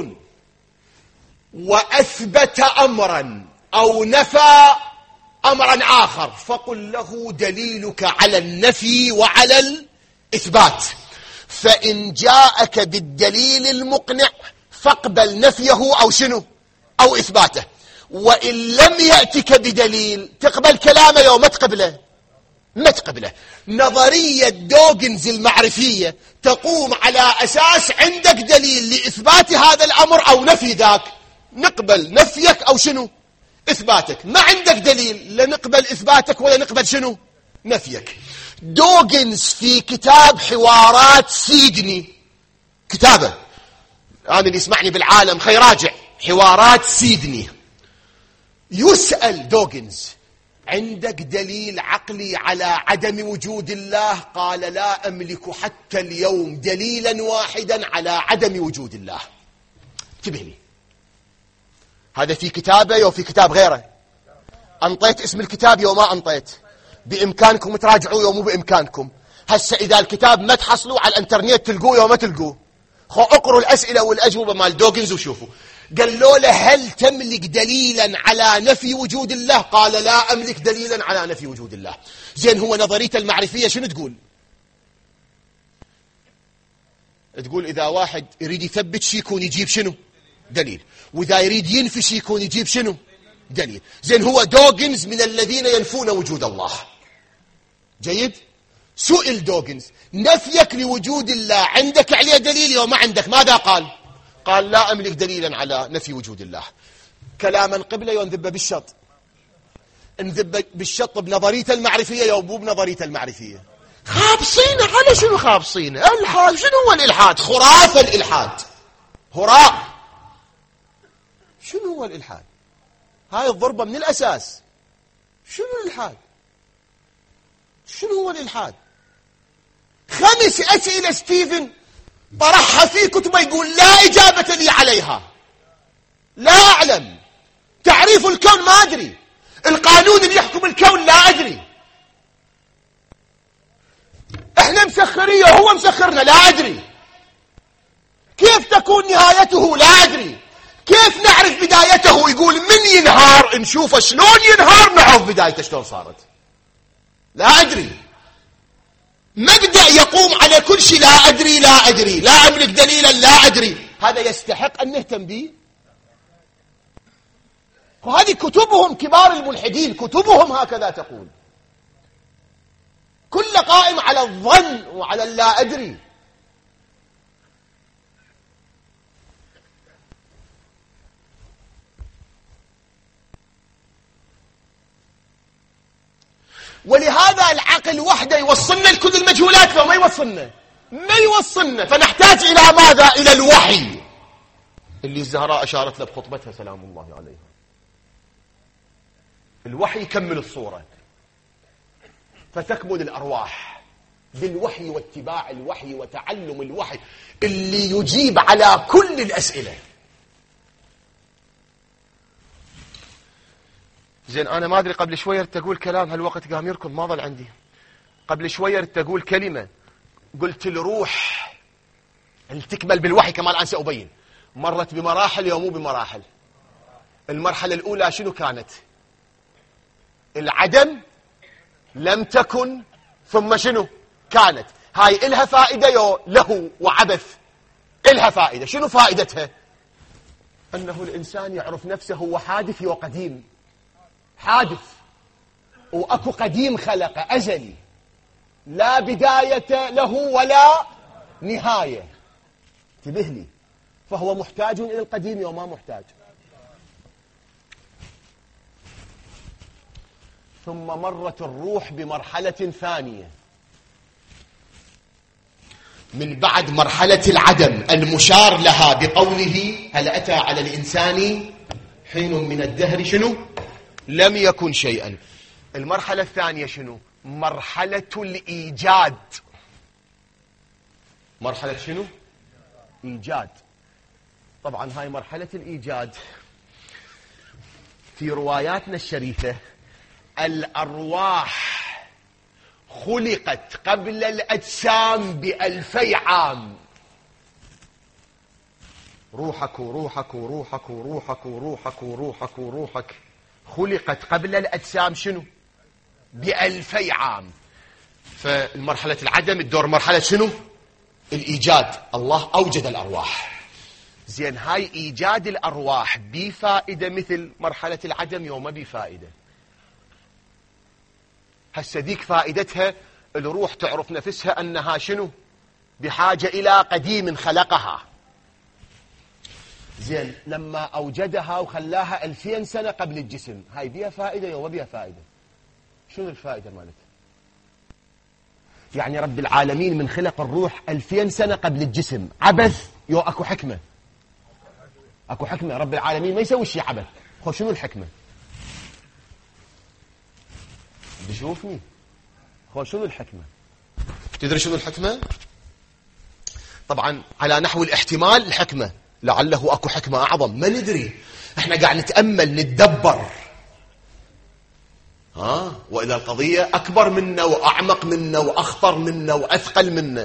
وأثبت أمرا أو نفى أمرا آخر فقل له دليلك على النفي وعلى الإثبات. فإن جاءك بالدليل المقنع فاقبل نفيه أو شنو أو إثباته، وإن لم يأتك بدليل تقبل كلامه يوم ما تقبله، ما تقبله. نظرية دوغنز المعرفية تقوم على أساس عندك دليل لإثبات هذا الأمر أو نفي ذاك، نقبل نفيك أو شنو إثباتك. ما عندك دليل لا نقبل إثباتك ولا نقبل شنو نفيك. دوغنز في كتاب حوارات سيدني، كتابه أنا اللي يسمعني بالعالم خي راجع حوارات سيدني، يسأل دوغنز عندك دليل عقلي على عدم وجود الله؟ قال لا أملك حتى اليوم دليلا واحدا على عدم وجود الله. انتبه لي، هذا في كتابه وفي كتاب غيره. أنطيت اسم الكتاب يوم ما أنطيت، بإمكانكم تراجعوه يوم مو بإمكانكم. هسه إذا الكتاب ما تحصلوا على الانترنت تلقوه يوم ما تلقوه، اقروا الأسئلة والأجوبة مال دوغنز وشوفوا. قالوا له هل تملك دليلا على نفي وجود الله؟ قال لا أملك دليلا على نفي وجود الله. زين هو نظريته المعرفية شنو تقول؟ تقول إذا واحد يريد يثبت شيء يكون يجيب شنو دليل، وإذا يريد ينفي شيء يكون يجيب شنو دليل. زين هو دوغنز من الذين ينفون وجود الله. جيد. سئل دوغنز نفيك لوجود الله عندك عليه دليل أو ما عندك؟ ماذا قال؟ قال لا أملك دليلا على نفي وجود الله. كلاما قبله ينذب بالشط، انذب بالشط بنظريته المعرفية يوم مو بنظريته المعرفية. خابصين على شنو خابصين؟ الحاد. شنو هو الإلحاد؟ خرافة الإلحاد، هراء. شنو هو الإلحاد؟ هاي الضربة من الأساس. شنو الإلحاد؟ شنو هو الإلحاد؟ 5 أسئلة ستيفن طرحها في كتبه يقول لا إجابة لي عليها، لا أعلم. تعريف الكون ما أدري، القانون اللي يحكم الكون لا أدري، احنا مسخريه وهو مسخرنا لا أدري، كيف تكون نهايته لا أدري، كيف نعرف بدايته؟ يقول من ينهار نشوفه شلون ينهار نعرف بدايته شلون صارت، لا أدري. مبدأ يقوم على كل شيء لا أدري لا أدري، لا أملك دليلا لا أدري، هذا يستحق أن نهتم به؟ وهذه كتبهم كبار الملحدين، كتبهم هكذا تقول، كل قائم على الظن وعلى اللا أدري. ولهذا العقل وحده يوصلنا لكل المجهولات، فما يوصلنا، ما يوصلنا، فنحتاج إلى ماذا؟ إلى الوحي اللي الزهراء أشارت له بخطبتها سلام الله عليها. الوحي يكمل الصورة، فتكمل الأرواح بالوحي واتباع الوحي وتعلم الوحي اللي يجيب على كل الأسئلة. زين أنا ما أدري، قبل شوية تقول كلام هالوقت قام يركض ما ظل عندي. قبل شوية تقول كلمة قلت الروح اللي تكمل بالوحي كما الآن سأبين مرت بمراحل يوم مو بمراحل. المرحلة الأولى شنو كانت؟ العدم، لم تكن، ثم شنو كانت. هاي إلها فائدة يو له وعبث، إلها فائدة. شنو فائدتها؟ أنه الإنسان يعرف نفسه هو حادث وقديم، حادث وأكو قديم خلق أزلي لا بداية له ولا نهاية. انتبه لي، فهو محتاج إلى القديم وما محتاج. ثم مرت الروح بمرحلة ثانية من بعد مرحلة العدم المشار لها بقوله هل أتى على الإنسان حين من الدهر شنو لم يكن شيئا. المرحلة الثانية شنو؟ مرحلة الإيجاد. مرحلة شنو؟ إيجاد. طبعا هاي مرحلة الإيجاد في رواياتنا الشريفة الأرواح خلقت قبل الأجسام ب2000 عام. روحك وروحك وروحك وروحك وروحك وروحك وروحك خلقت قبل الأجسام شنو؟ ب2000 عام. فالمرحلة العدم الدور مرحلة شنو؟ الإيجاد. الله أوجد الأرواح. زين هاي إيجاد الأرواح بفائدة مثل مرحلة العدم يوم بفائدة. هسه ذيك فائدتها الروح تعرف نفسها أنها شنو؟ بحاجة إلى قديم خلقها. زين لما أوجدها وخلاها 2000 سنة قبل الجسم، هاي بيها فائدة يوم بيها فائدة. شنو الفائدة مالتها؟ يعني رب العالمين من خلق الروح 2000 سنة قبل الجسم عبث يو أكو حكمة؟ أكو حكمة. رب العالمين ما يسوي شيء عبث. خو شنو الحكمة؟ بشوفني خو شنو الحكمة؟ تدري شنو الحكمة؟ طبعا على نحو الاحتمال الحكمة، لعله أكو حكمة أعظم ما ندري. احنا قاعد نتأمل نتدبر، وإذا القضية أكبر منا وأعمق منا وأخطر منا وأثقل منا.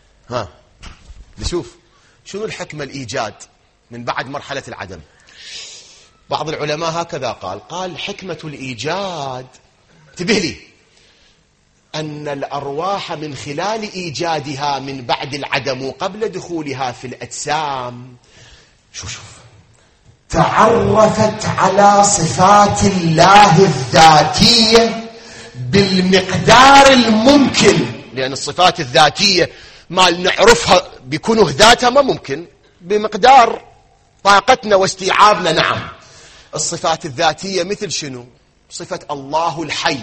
نشوف شنو الحكمة الإيجاد من بعد مرحلة العدم. بعض العلماء هكذا قال حكمة الإيجاد، انتبه لي، أن الأرواح من خلال إيجادها من بعد العدم وقبل دخولها في الأجسام شوف تعرفت على صفات الله الذاتية بالمقدار الممكن، لأن الصفات الذاتية ما نعرفها بكنه ذاتها ما ممكن، بمقدار طاقتنا واستيعابنا. نعم الصفات الذاتية مثل شنو؟ صفة الله الحي،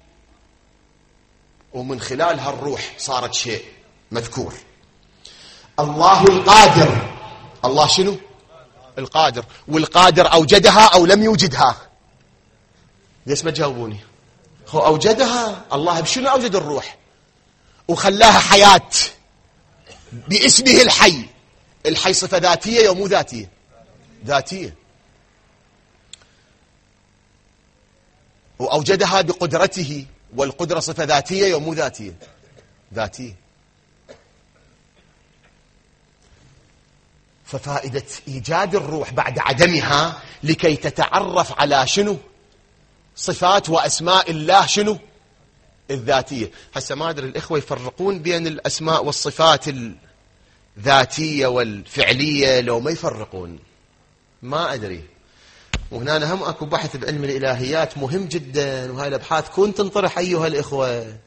ومن خلالها الروح صارت شيء مذكور. الله القادر، الله شنو؟ القادر، والقادر أوجدها أو لم يوجدها؟ ليش ما تجاوبوني؟ هو أوجدها. الله بشنو أوجد الروح وخلاها حياة باسمه الحي. الحي صفة ذاتية أو مو ذاتية؟ ذاتية. وأوجدها بقدرته، والقدرة صفة ذاتية أو مو ذاتية؟ ذاتية. ففائدة إيجاد الروح بعد عدمها لكي تتعرف على شنو؟ صفات وأسماء الله شنو؟ الذاتية. هسه ما أدري الإخوة يفرقون بين الأسماء والصفات الذاتية والفعلية لو ما يفرقون، ما أدري. وهنا هم أكو بحث بعلم الإلهيات مهم جدا، وهاي الأبحاث كنت تنطرح أيها الإخوة.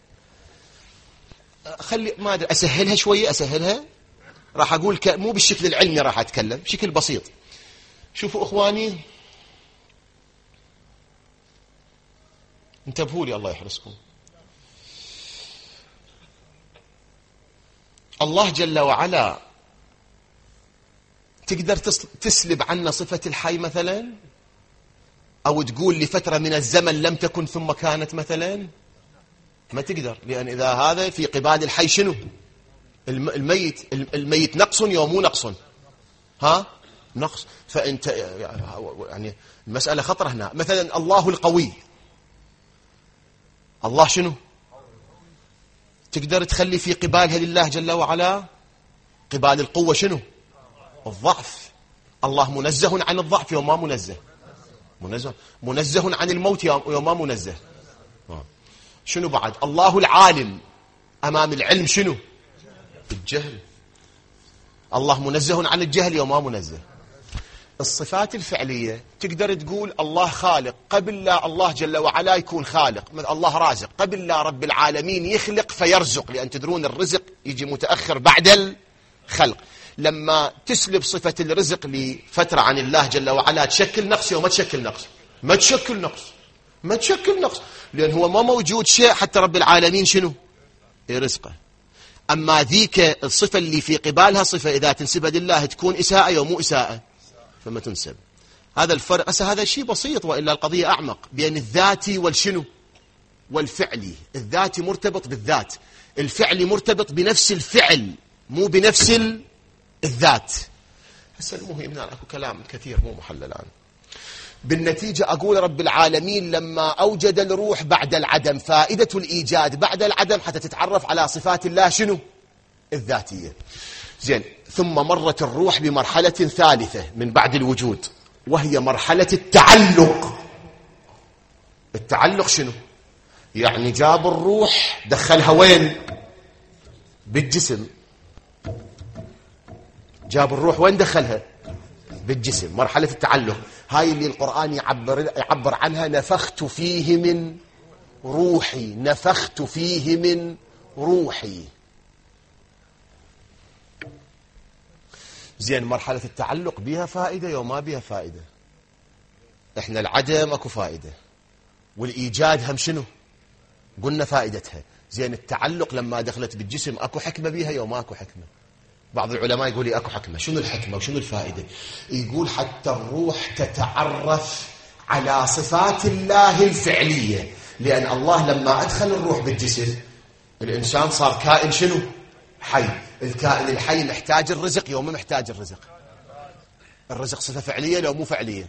خلي ما أدري أسهلها شوية، أسهلها راح أقول مو بالشكل العلمي، راح أتكلم بشكل بسيط. شوفوا إخواني، انتبهوا لي الله يحرسكم. الله جل وعلا تقدر تسلب عنا صفة الحي مثلا، أو تقول لفترة من الزمن لم تكن ثم كانت مثلا؟ ما تقدر، لأن إذا هذا في قبال الحي شنو؟ الميت نقص يوم مو نقص، نقص. فأنت يعني المسألة خطرة هنا. مثلا الله القوي، الله شنو؟ تقدر تخلي في قبالها لله جل وعلا قبال القوة شنو؟ الضعف. الله منزه عن الضعف يوم ما منزه، منزه عن الموت يوم ما منزه. شنو بعد؟ الله العالم، أمام العلم شنو؟ الجهل. الله منزه عن الجهل يوم ما منزه. الصفات الفعلية تقدر تقول الله خالق قبل لا الله جل وعلا يكون خالق. الله رازق قبل لا رب العالمين يخلق فيرزق، لأن تدرون الرزق يجي متأخر بعد الخلق. لما تسلب صفة الرزق لفترة عن الله جل وعلا تشكل نقص يوم ما تشكل نقص؟ ما تشكل نقص، ما تشكل نقص، لأن هو ما موجود شيء حتى رب العالمين شنو؟ يرزقه. أما ذيك الصفة اللي في قبالها صفة إذا تنسبها لله تكون إساءة يوم مو إساءة، فما تنسب. هذا الفرق. هذا شيء بسيط، وإلا القضية أعمق بين الذاتي والشنو؟ والفعلي. الذاتي مرتبط بالذات، الفعلي مرتبط بنفس الفعل مو بنفس الذات. هسه المهم هنا أكو كلام كثير مو محل الآن. بالنتيجة أقول رب العالمين لما أوجد الروح بعد العدم، فائدة الإيجاد بعد العدم حتى تتعرف على صفات الله شنو؟ الذاتية. زين، ثم مرت الروح بمرحلة ثالثة من بعد الوجود، وهي مرحلة التعلق. التعلق شنو؟ يعني جاب الروح دخلها وين؟ بالجسم. جاب الروح وين دخلها؟ بالجسم، مرحلة التعلق، هاي اللي القرآن يعبر عنها نفخت فيه من روحي، نفخت فيه من روحي. زين، مرحلة التعلق بها فائدة يوم ما بها فائدة؟ احنا العدم اكو فائدة، والإيجاد هم شنو؟ قلنا فائدتها. زين، التعلق لما دخلت بالجسم اكو حكمة بها يوم ما اكو حكمة؟ بعض العلماء يقول لي اكو حكمة. شنو الحكمة وشنو الفائدة؟ يقول حتى الروح تتعرف على صفات الله الفعلية، لأن الله لما أدخل الروح بالجسم الإنسان صار كائن شنو؟ حي. الكائن الحي محتاج الرزق يوم محتاج الرزق. الرزق صفة فعلية لو مو فعلية؟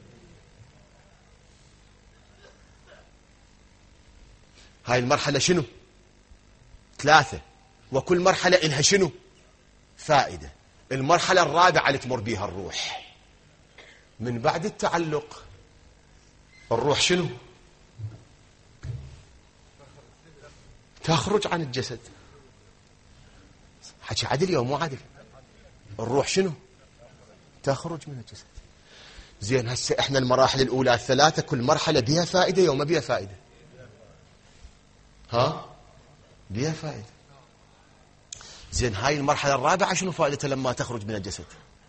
هاي المرحلة شنو؟ 3، وكل مرحلة إلها شنو؟ فائدة. المرحلة الرابعة اللي تمر بيها الروح من بعد التعلق، الروح شنو؟ تخرج عن الجسد. حكي عدل يوم مو عدل؟ الروح شنو؟ تخرج من الجسد. زين، هسه احنا المراحل الأولى 3 كل مرحلة بها فائدة يوم ما بها فائدة؟ ها؟ بها فائدة. زين، هاي المرحلة الرابعة شنو فائدتها لما تخرج من الجسد؟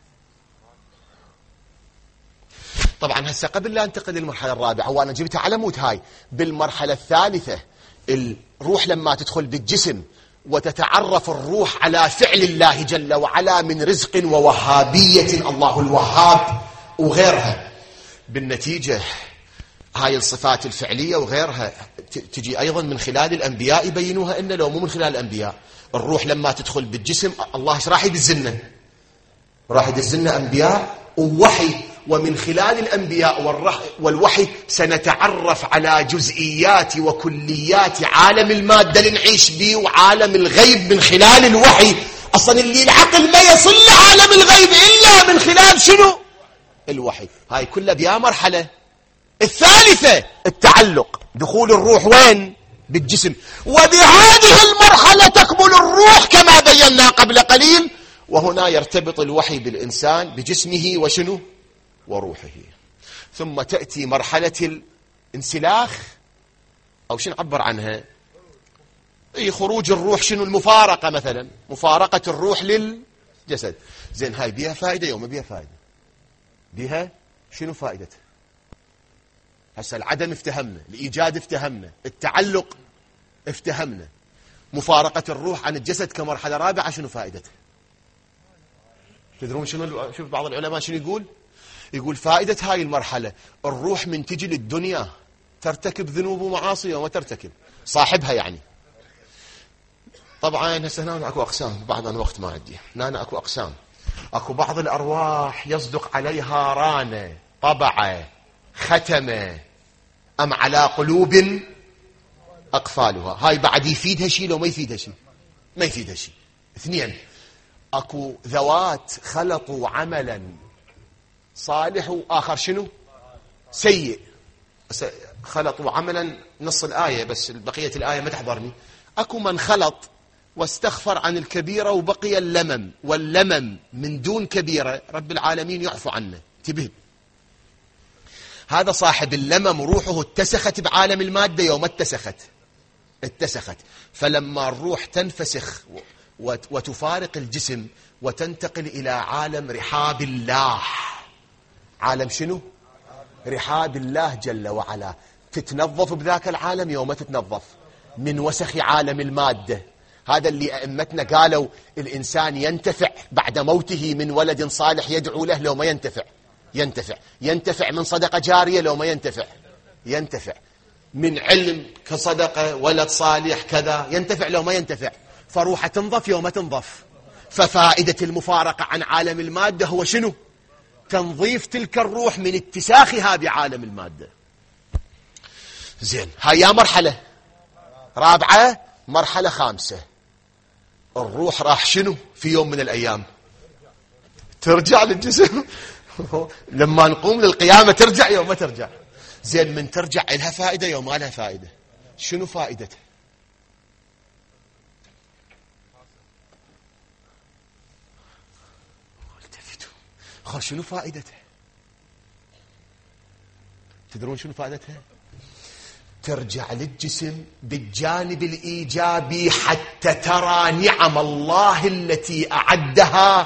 طبعا هسه قبل لا انتقل للمرحلة الرابعة، وانا جبتها على مود هاي، بالمرحلة الثالثة الروح لما تدخل بالجسم وتتعرف الروح على فعل الله جل وعلا من رزق ووهابية، الله الوهاب وغيرها، بالنتيجة هاي الصفات الفعلية وغيرها تجي أيضا من خلال الأنبياء يبينوها. إن لو مو من خلال الأنبياء، الروح لما تدخل بالجسم الله راح يدزلنا، راح يدزلنا أنبياء ووحي، ومن خلال الأنبياء والوحي سنتعرف على جزئيات وكليات عالم المادة اللي نعيش به وعالم الغيب من خلال الوحي. أصلا اللي العقل ما يصل لعالم الغيب إلا من خلال شنو؟ الوحي. هاي كلها بها مرحلة الثالثة التعلق، دخول الروح وين؟ بالجسم. وبهذه المرحلة تكمل الروح كما بينا قبل قليل، وهنا يرتبط الوحي بالإنسان بجسمه وشنو؟ وروحه. ثم تأتي مرحلة الانسلاخ، أو شنو نعبر عنها؟ أي خروج الروح، شنو؟ المفارقة مثلا، مفارقة الروح للجسد. زين، هاي بيها فائدة يوم بيها فائدة؟ بيها شنو فائدتها؟ هسه العدم افتهمنا، الإيجاد افتهمنا، التعلق افتهمنا، مفارقة الروح عن الجسد كمرحلة رابعة شنو فائدتها؟ تدرون شنو؟ شوف بعض العلماء شنو يقول؟ يقول فائدة هاي المرحلة الروح من تجي للدنيا ترتكب ذنوب ومعاصي وما ترتكب صاحبها يعني. طبعا هسه هنا اكو اقسام، بعض الوقت ما عندي، هنا اكو اقسام. اكو بعض الارواح يصدق عليها رانة، طبعة، ختمة، ام على قلوب اقفالها. هاي بعد يفيدها شيء لو ما يفيدها شيء؟ ما يفيدها شيء. 2، اكو ذوات خلطوا عملا صالح واخر شنو؟ سيء. خلطوا عملا نص الآية بس بقية الآية ما تحضرني. اكو من خلط واستغفر عن الكبيرة وبقي اللمم، واللمم من دون كبيرة رب العالمين يعفو عنه. انتبه، هذا صاحب اللمم روحه اتسخت بعالم المادة يوم اتسخت. فلما الروح تنفسخ وتفارق الجسم وتنتقل إلى عالم رحاب الله. عالم شنو؟ رحاب الله جل وعلا. تتنظف بذاك العالم يوم تتنظف من وسخ عالم المادة. هذا اللي أئمتنا قالوا الإنسان ينتفع بعد موته من ولد صالح يدعو له لو ما ينتفع من صدقة جارية لو ما ينتفع من علم كصدقة ولد صالح كذا ينتفع لو ما ينتفع. فروحه تنظف يوم تنظف. ففائدة المفارقة عن عالم المادة هو شنو؟ تنظيف تلك الروح من اتساخها بعالم المادة. زين، هيا مرحلة رابعة. مرحلة 5 الروح راح شنو؟ في يوم من الأيام ترجع للجسم. لما نقوم للقيامة ترجع يوم ما ترجع. زين، من ترجع لها فائدة يوم ما لها فائدة؟ شنو فائدتها؟ آخر شنو فائدتها؟ تدرون شنو فائدتها؟ ترجع للجسم بالجانب الإيجابي حتى ترى نعم الله التي أعدها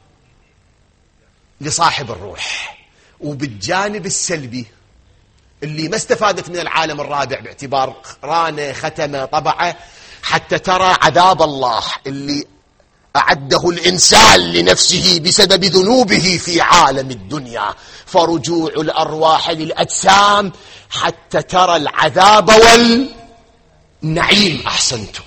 لصاحب الروح، وبالجانب السلبي اللي ما استفادت من العالم الرابع باعتبار رانه ختمه طبعه، حتى ترى عذاب الله اللي أعده الإنسان لنفسه بسبب ذنوبه في عالم الدنيا، فرجوع الأرواح للأجسام حتى ترى العذاب والنعيم. أحسنتم.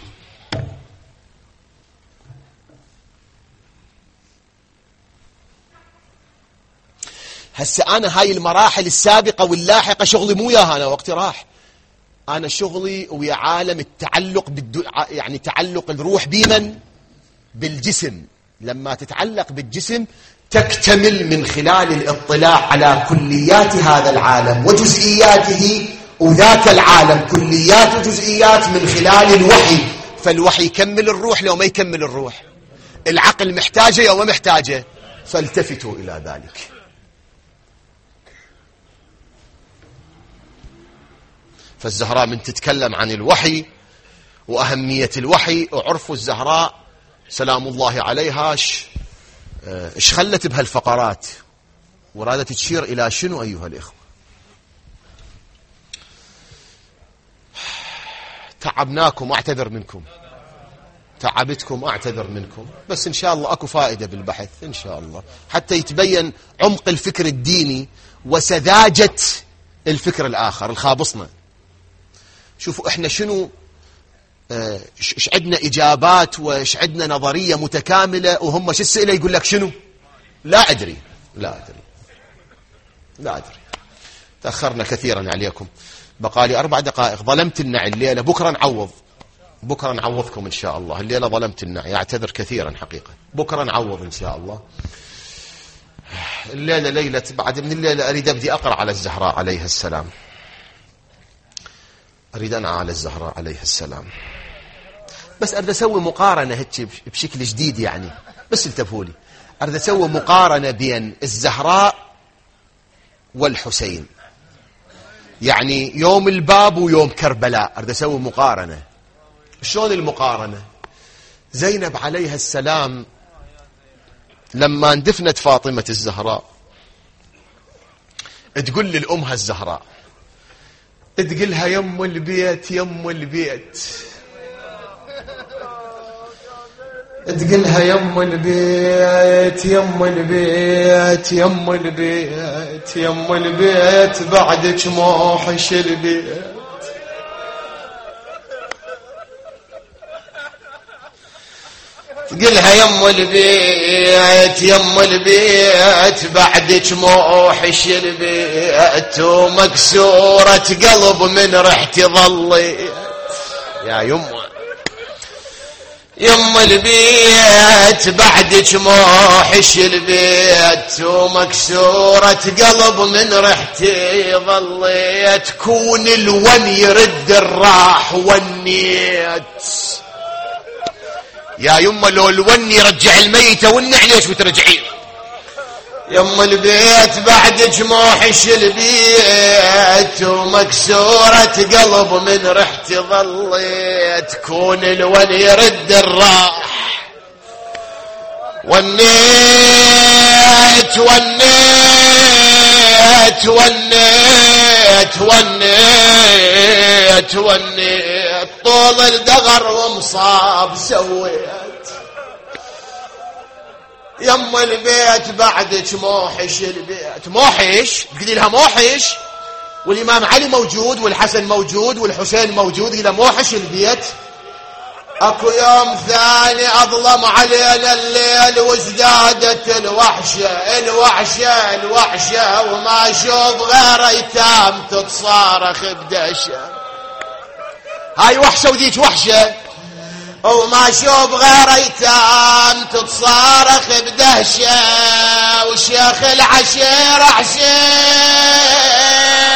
هسه أنا هاي المراحل السابقة واللاحقة شغلي مو ياها أنا، وقتي راح. أنا شغلي ويا عالم التعلق يعني تعلق الروح بمن؟ بالجسم. لما تتعلق بالجسم تكتمل من خلال الاطلاع على كليات هذا العالم وجزئياته، وذاك العالم كليات وجزئيات من خلال الوحي. فالوحي يكمل الروح لو ما يكمل الروح، العقل محتاجه أو ما محتاجه، فالتفتوا إلى ذلك. فالزهراء من تتكلم عن الوحي وأهمية الوحي، وعرفوا الزهراء سلام الله عليها ايش خلت بهالفقرات، ورادت تشير إلى شنو أيها الإخوة؟ تعبناكم، أعتذر منكم، تعبتكم، أعتذر منكم، بس إن شاء الله أكو فائدة بالبحث إن شاء الله، حتى يتبين عمق الفكر الديني وسذاجة الفكر الآخر الخابصنا. شوفوا إحنا شنو إيش عندنا إجابات وإيش عندنا نظرية متكاملة، وهم شو السئلة يقول لك شنو؟ لا أدري. تأخرنا كثيرا عليكم، بقالي 4 دقائق. ظلمت النعي الليلة، بكرة نعوضكم إن شاء الله. الليلة ظلمت النعي، أعتذر كثيرا حقيقة، بكرة نعوض إن شاء الله. الليلة ليلة، بعد من الليلة أريد أبدي أقرأ على الزهراء عليها السلام، أريد أنعى على الزهراء عليها السلام، بس أريد أسوي مقارنة هيك بشكل جديد يعني، بس انتبهوا لي، أريد أسوي مقارنة بين الزهراء والحسين، يعني يوم الباب ويوم كربلاء، أريد أسوي مقارنة. شلون المقارنة؟ زينب عليها السلام لما اندفنت فاطمة الزهراء تقول للأمها الزهراء، تقلها يم البيت يم البيت، تقلها يم البيت يم البيت يم البيت يم البيت، بعدك موحش البيت. تقلها يم البيت يم البيت، بعدك موحش البيت، ومكسورة قلب من ريحتي ظليت يا يم البيت، بعدك موحش البيت، ومكسورة قلب من ريحتي ظليت، كون الون يرد الراح ونيت يا يما، لو الون يرجع الميتة ونع ليش بترجعين يم البيت، بعدك موحش البيت، ومكسورة قلب من ريحتي ظليت، كون الون يرد الراح ونيت ونيت ونيت ونيت ونيت، طول الدغر ومصاب سويت يم البيت، بعدك موحش البيت. موحش تقولي لها موحش، والإمام علي موجود والحسن موجود والحسين موجود، إلى موحش البيت. اكو يوم ثاني اظلم علينا الليل وازدادت الوحشة الوحشة الوحشة، وما اشوف غير ايتام تتصارخ بدهشة. هاي وحشة وذيك وحشة، وما اشوف غير ايتام تتصارخ بدهشة، وشيخ العشيرة حسين،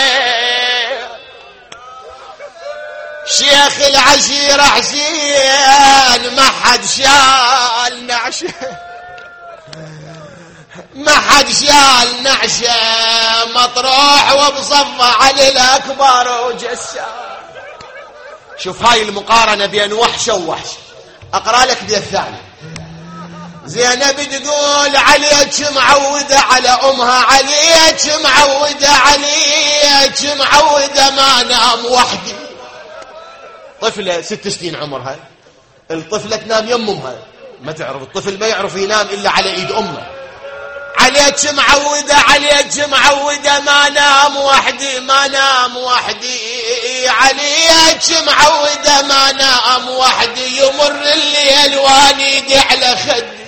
شيخ العشيرة حسين، ما حد شال نعشه. ما حد شال نعشه مطروح وبصفه علي الأكبر وجسام. شوف هاي المقارنة بين وحشة ووحش. أقرأ لك بالثاني. زينب تقول عليك معودة على أمها، عليك معودة، عليك معودة ما نام وحدي. طفلة 6 سنين عمرها، الطفلة تنام يم أمها، ما تعرف الطفل ما يعرف ينام إلا على إيد أمه. عليك معودة، عليك معودة ما نام وحدي، ما نام وحدي، عليك معودة ما نام وحدي، يمر الليل وانيدي على خدي،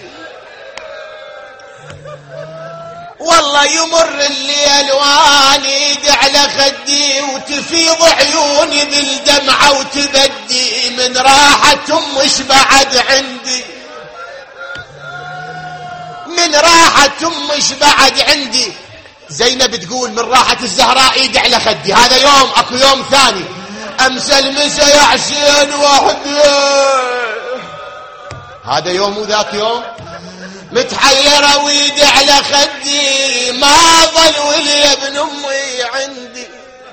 والله يمر الليل وانيدي على خدي، وتفيض عيوني بالدمعة وتبدي، من راحة أمش بعد عندي، من راحة أمش بعد عندي. زينب تقول من راحة الزهراء ايدي على خدي. هذا يوم، اكو يوم ثاني، امس المسا يا حسين وحدي، هذا يوم وذاك يوم، متحيرة ويدي على خدي، ما ظل ولي ابن امي عندي.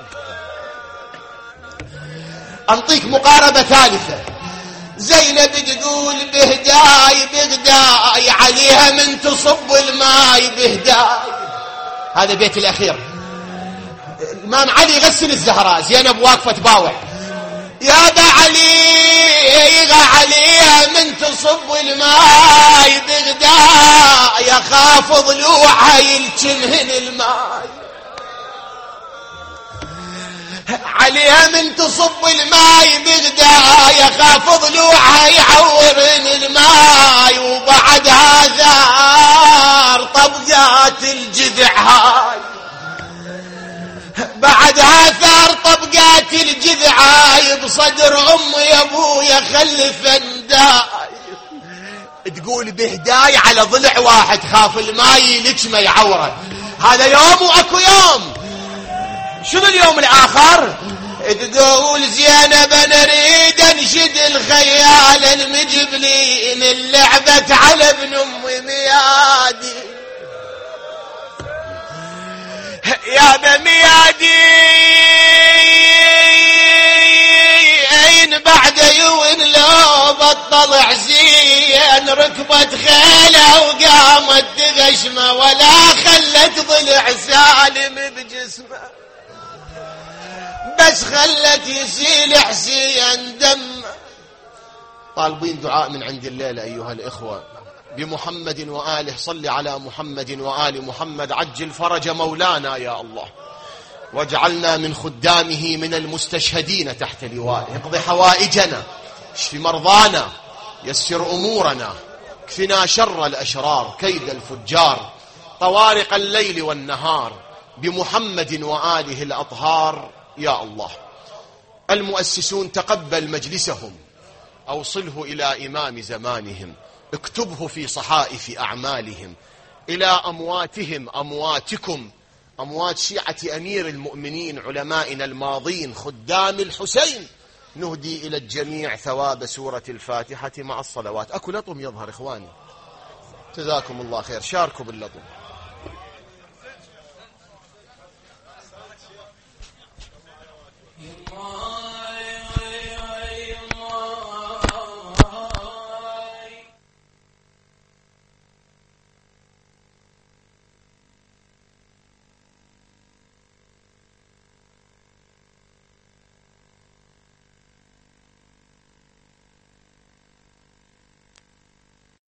انطيك مقاربة ثالثة. زينب تقول بهداي بهداي عليها من تصب الماي بهداي. هذا بيت الأخير. الإمام علي يغسل الزهراء، زينب واقفة تباوع، يا با علي عليها من تصب الماي بهداي، أخاف ضلوعها يلتمهن الماي، عليها من تصب الماي بغداي، يخاف ضلوعها يعورن الماي، وبعدها ثار طبقات الجذع هاي، بعدها ثار طبقات الجذع هاي، بصدر امي يا ابويا خلف داي. تقول بهداي على ضلع واحد، خاف الماي لجمه يعوره. هذا يوم واكو يوم. شنو اليوم الآخر؟ تقول زينب أنا أريد أنشد الخيال المجبلين اللعبة على ابن أمي ميادي، يا بميادي أين بعد يوم لو بطلع زين، ركبت خيله وقامت تغشمه، ولا خلت ضلع سالم بجسمه، بس خلت يسيل حسين دم. طالبين دعاء من عند الليلة أيها الإخوة بمحمد وآله. صل على محمد وآل محمد، عجل فرج مولانا يا الله، واجعلنا من خدامه من المستشهدين تحت لوائه. اقض حوائجنا، اشف مرضانا، يسر أمورنا، اكفنا شر الأشرار، كيد الفجار، طوارق الليل والنهار، بمحمد وآله الأطهار يا الله. المؤسسون تقبل مجلسهم، أوصله إلى إمام زمانهم، اكتبه في صحائف أعمالهم، إلى أمواتهم، أمواتكم، أموات شيعة أمير المؤمنين علمائنا الماضين خدام الحسين، نهدي إلى الجميع ثواب سورة الفاتحة مع الصلوات. أكو لطم يظهر إخواني، جزاكم الله خير، شاركوا باللطم.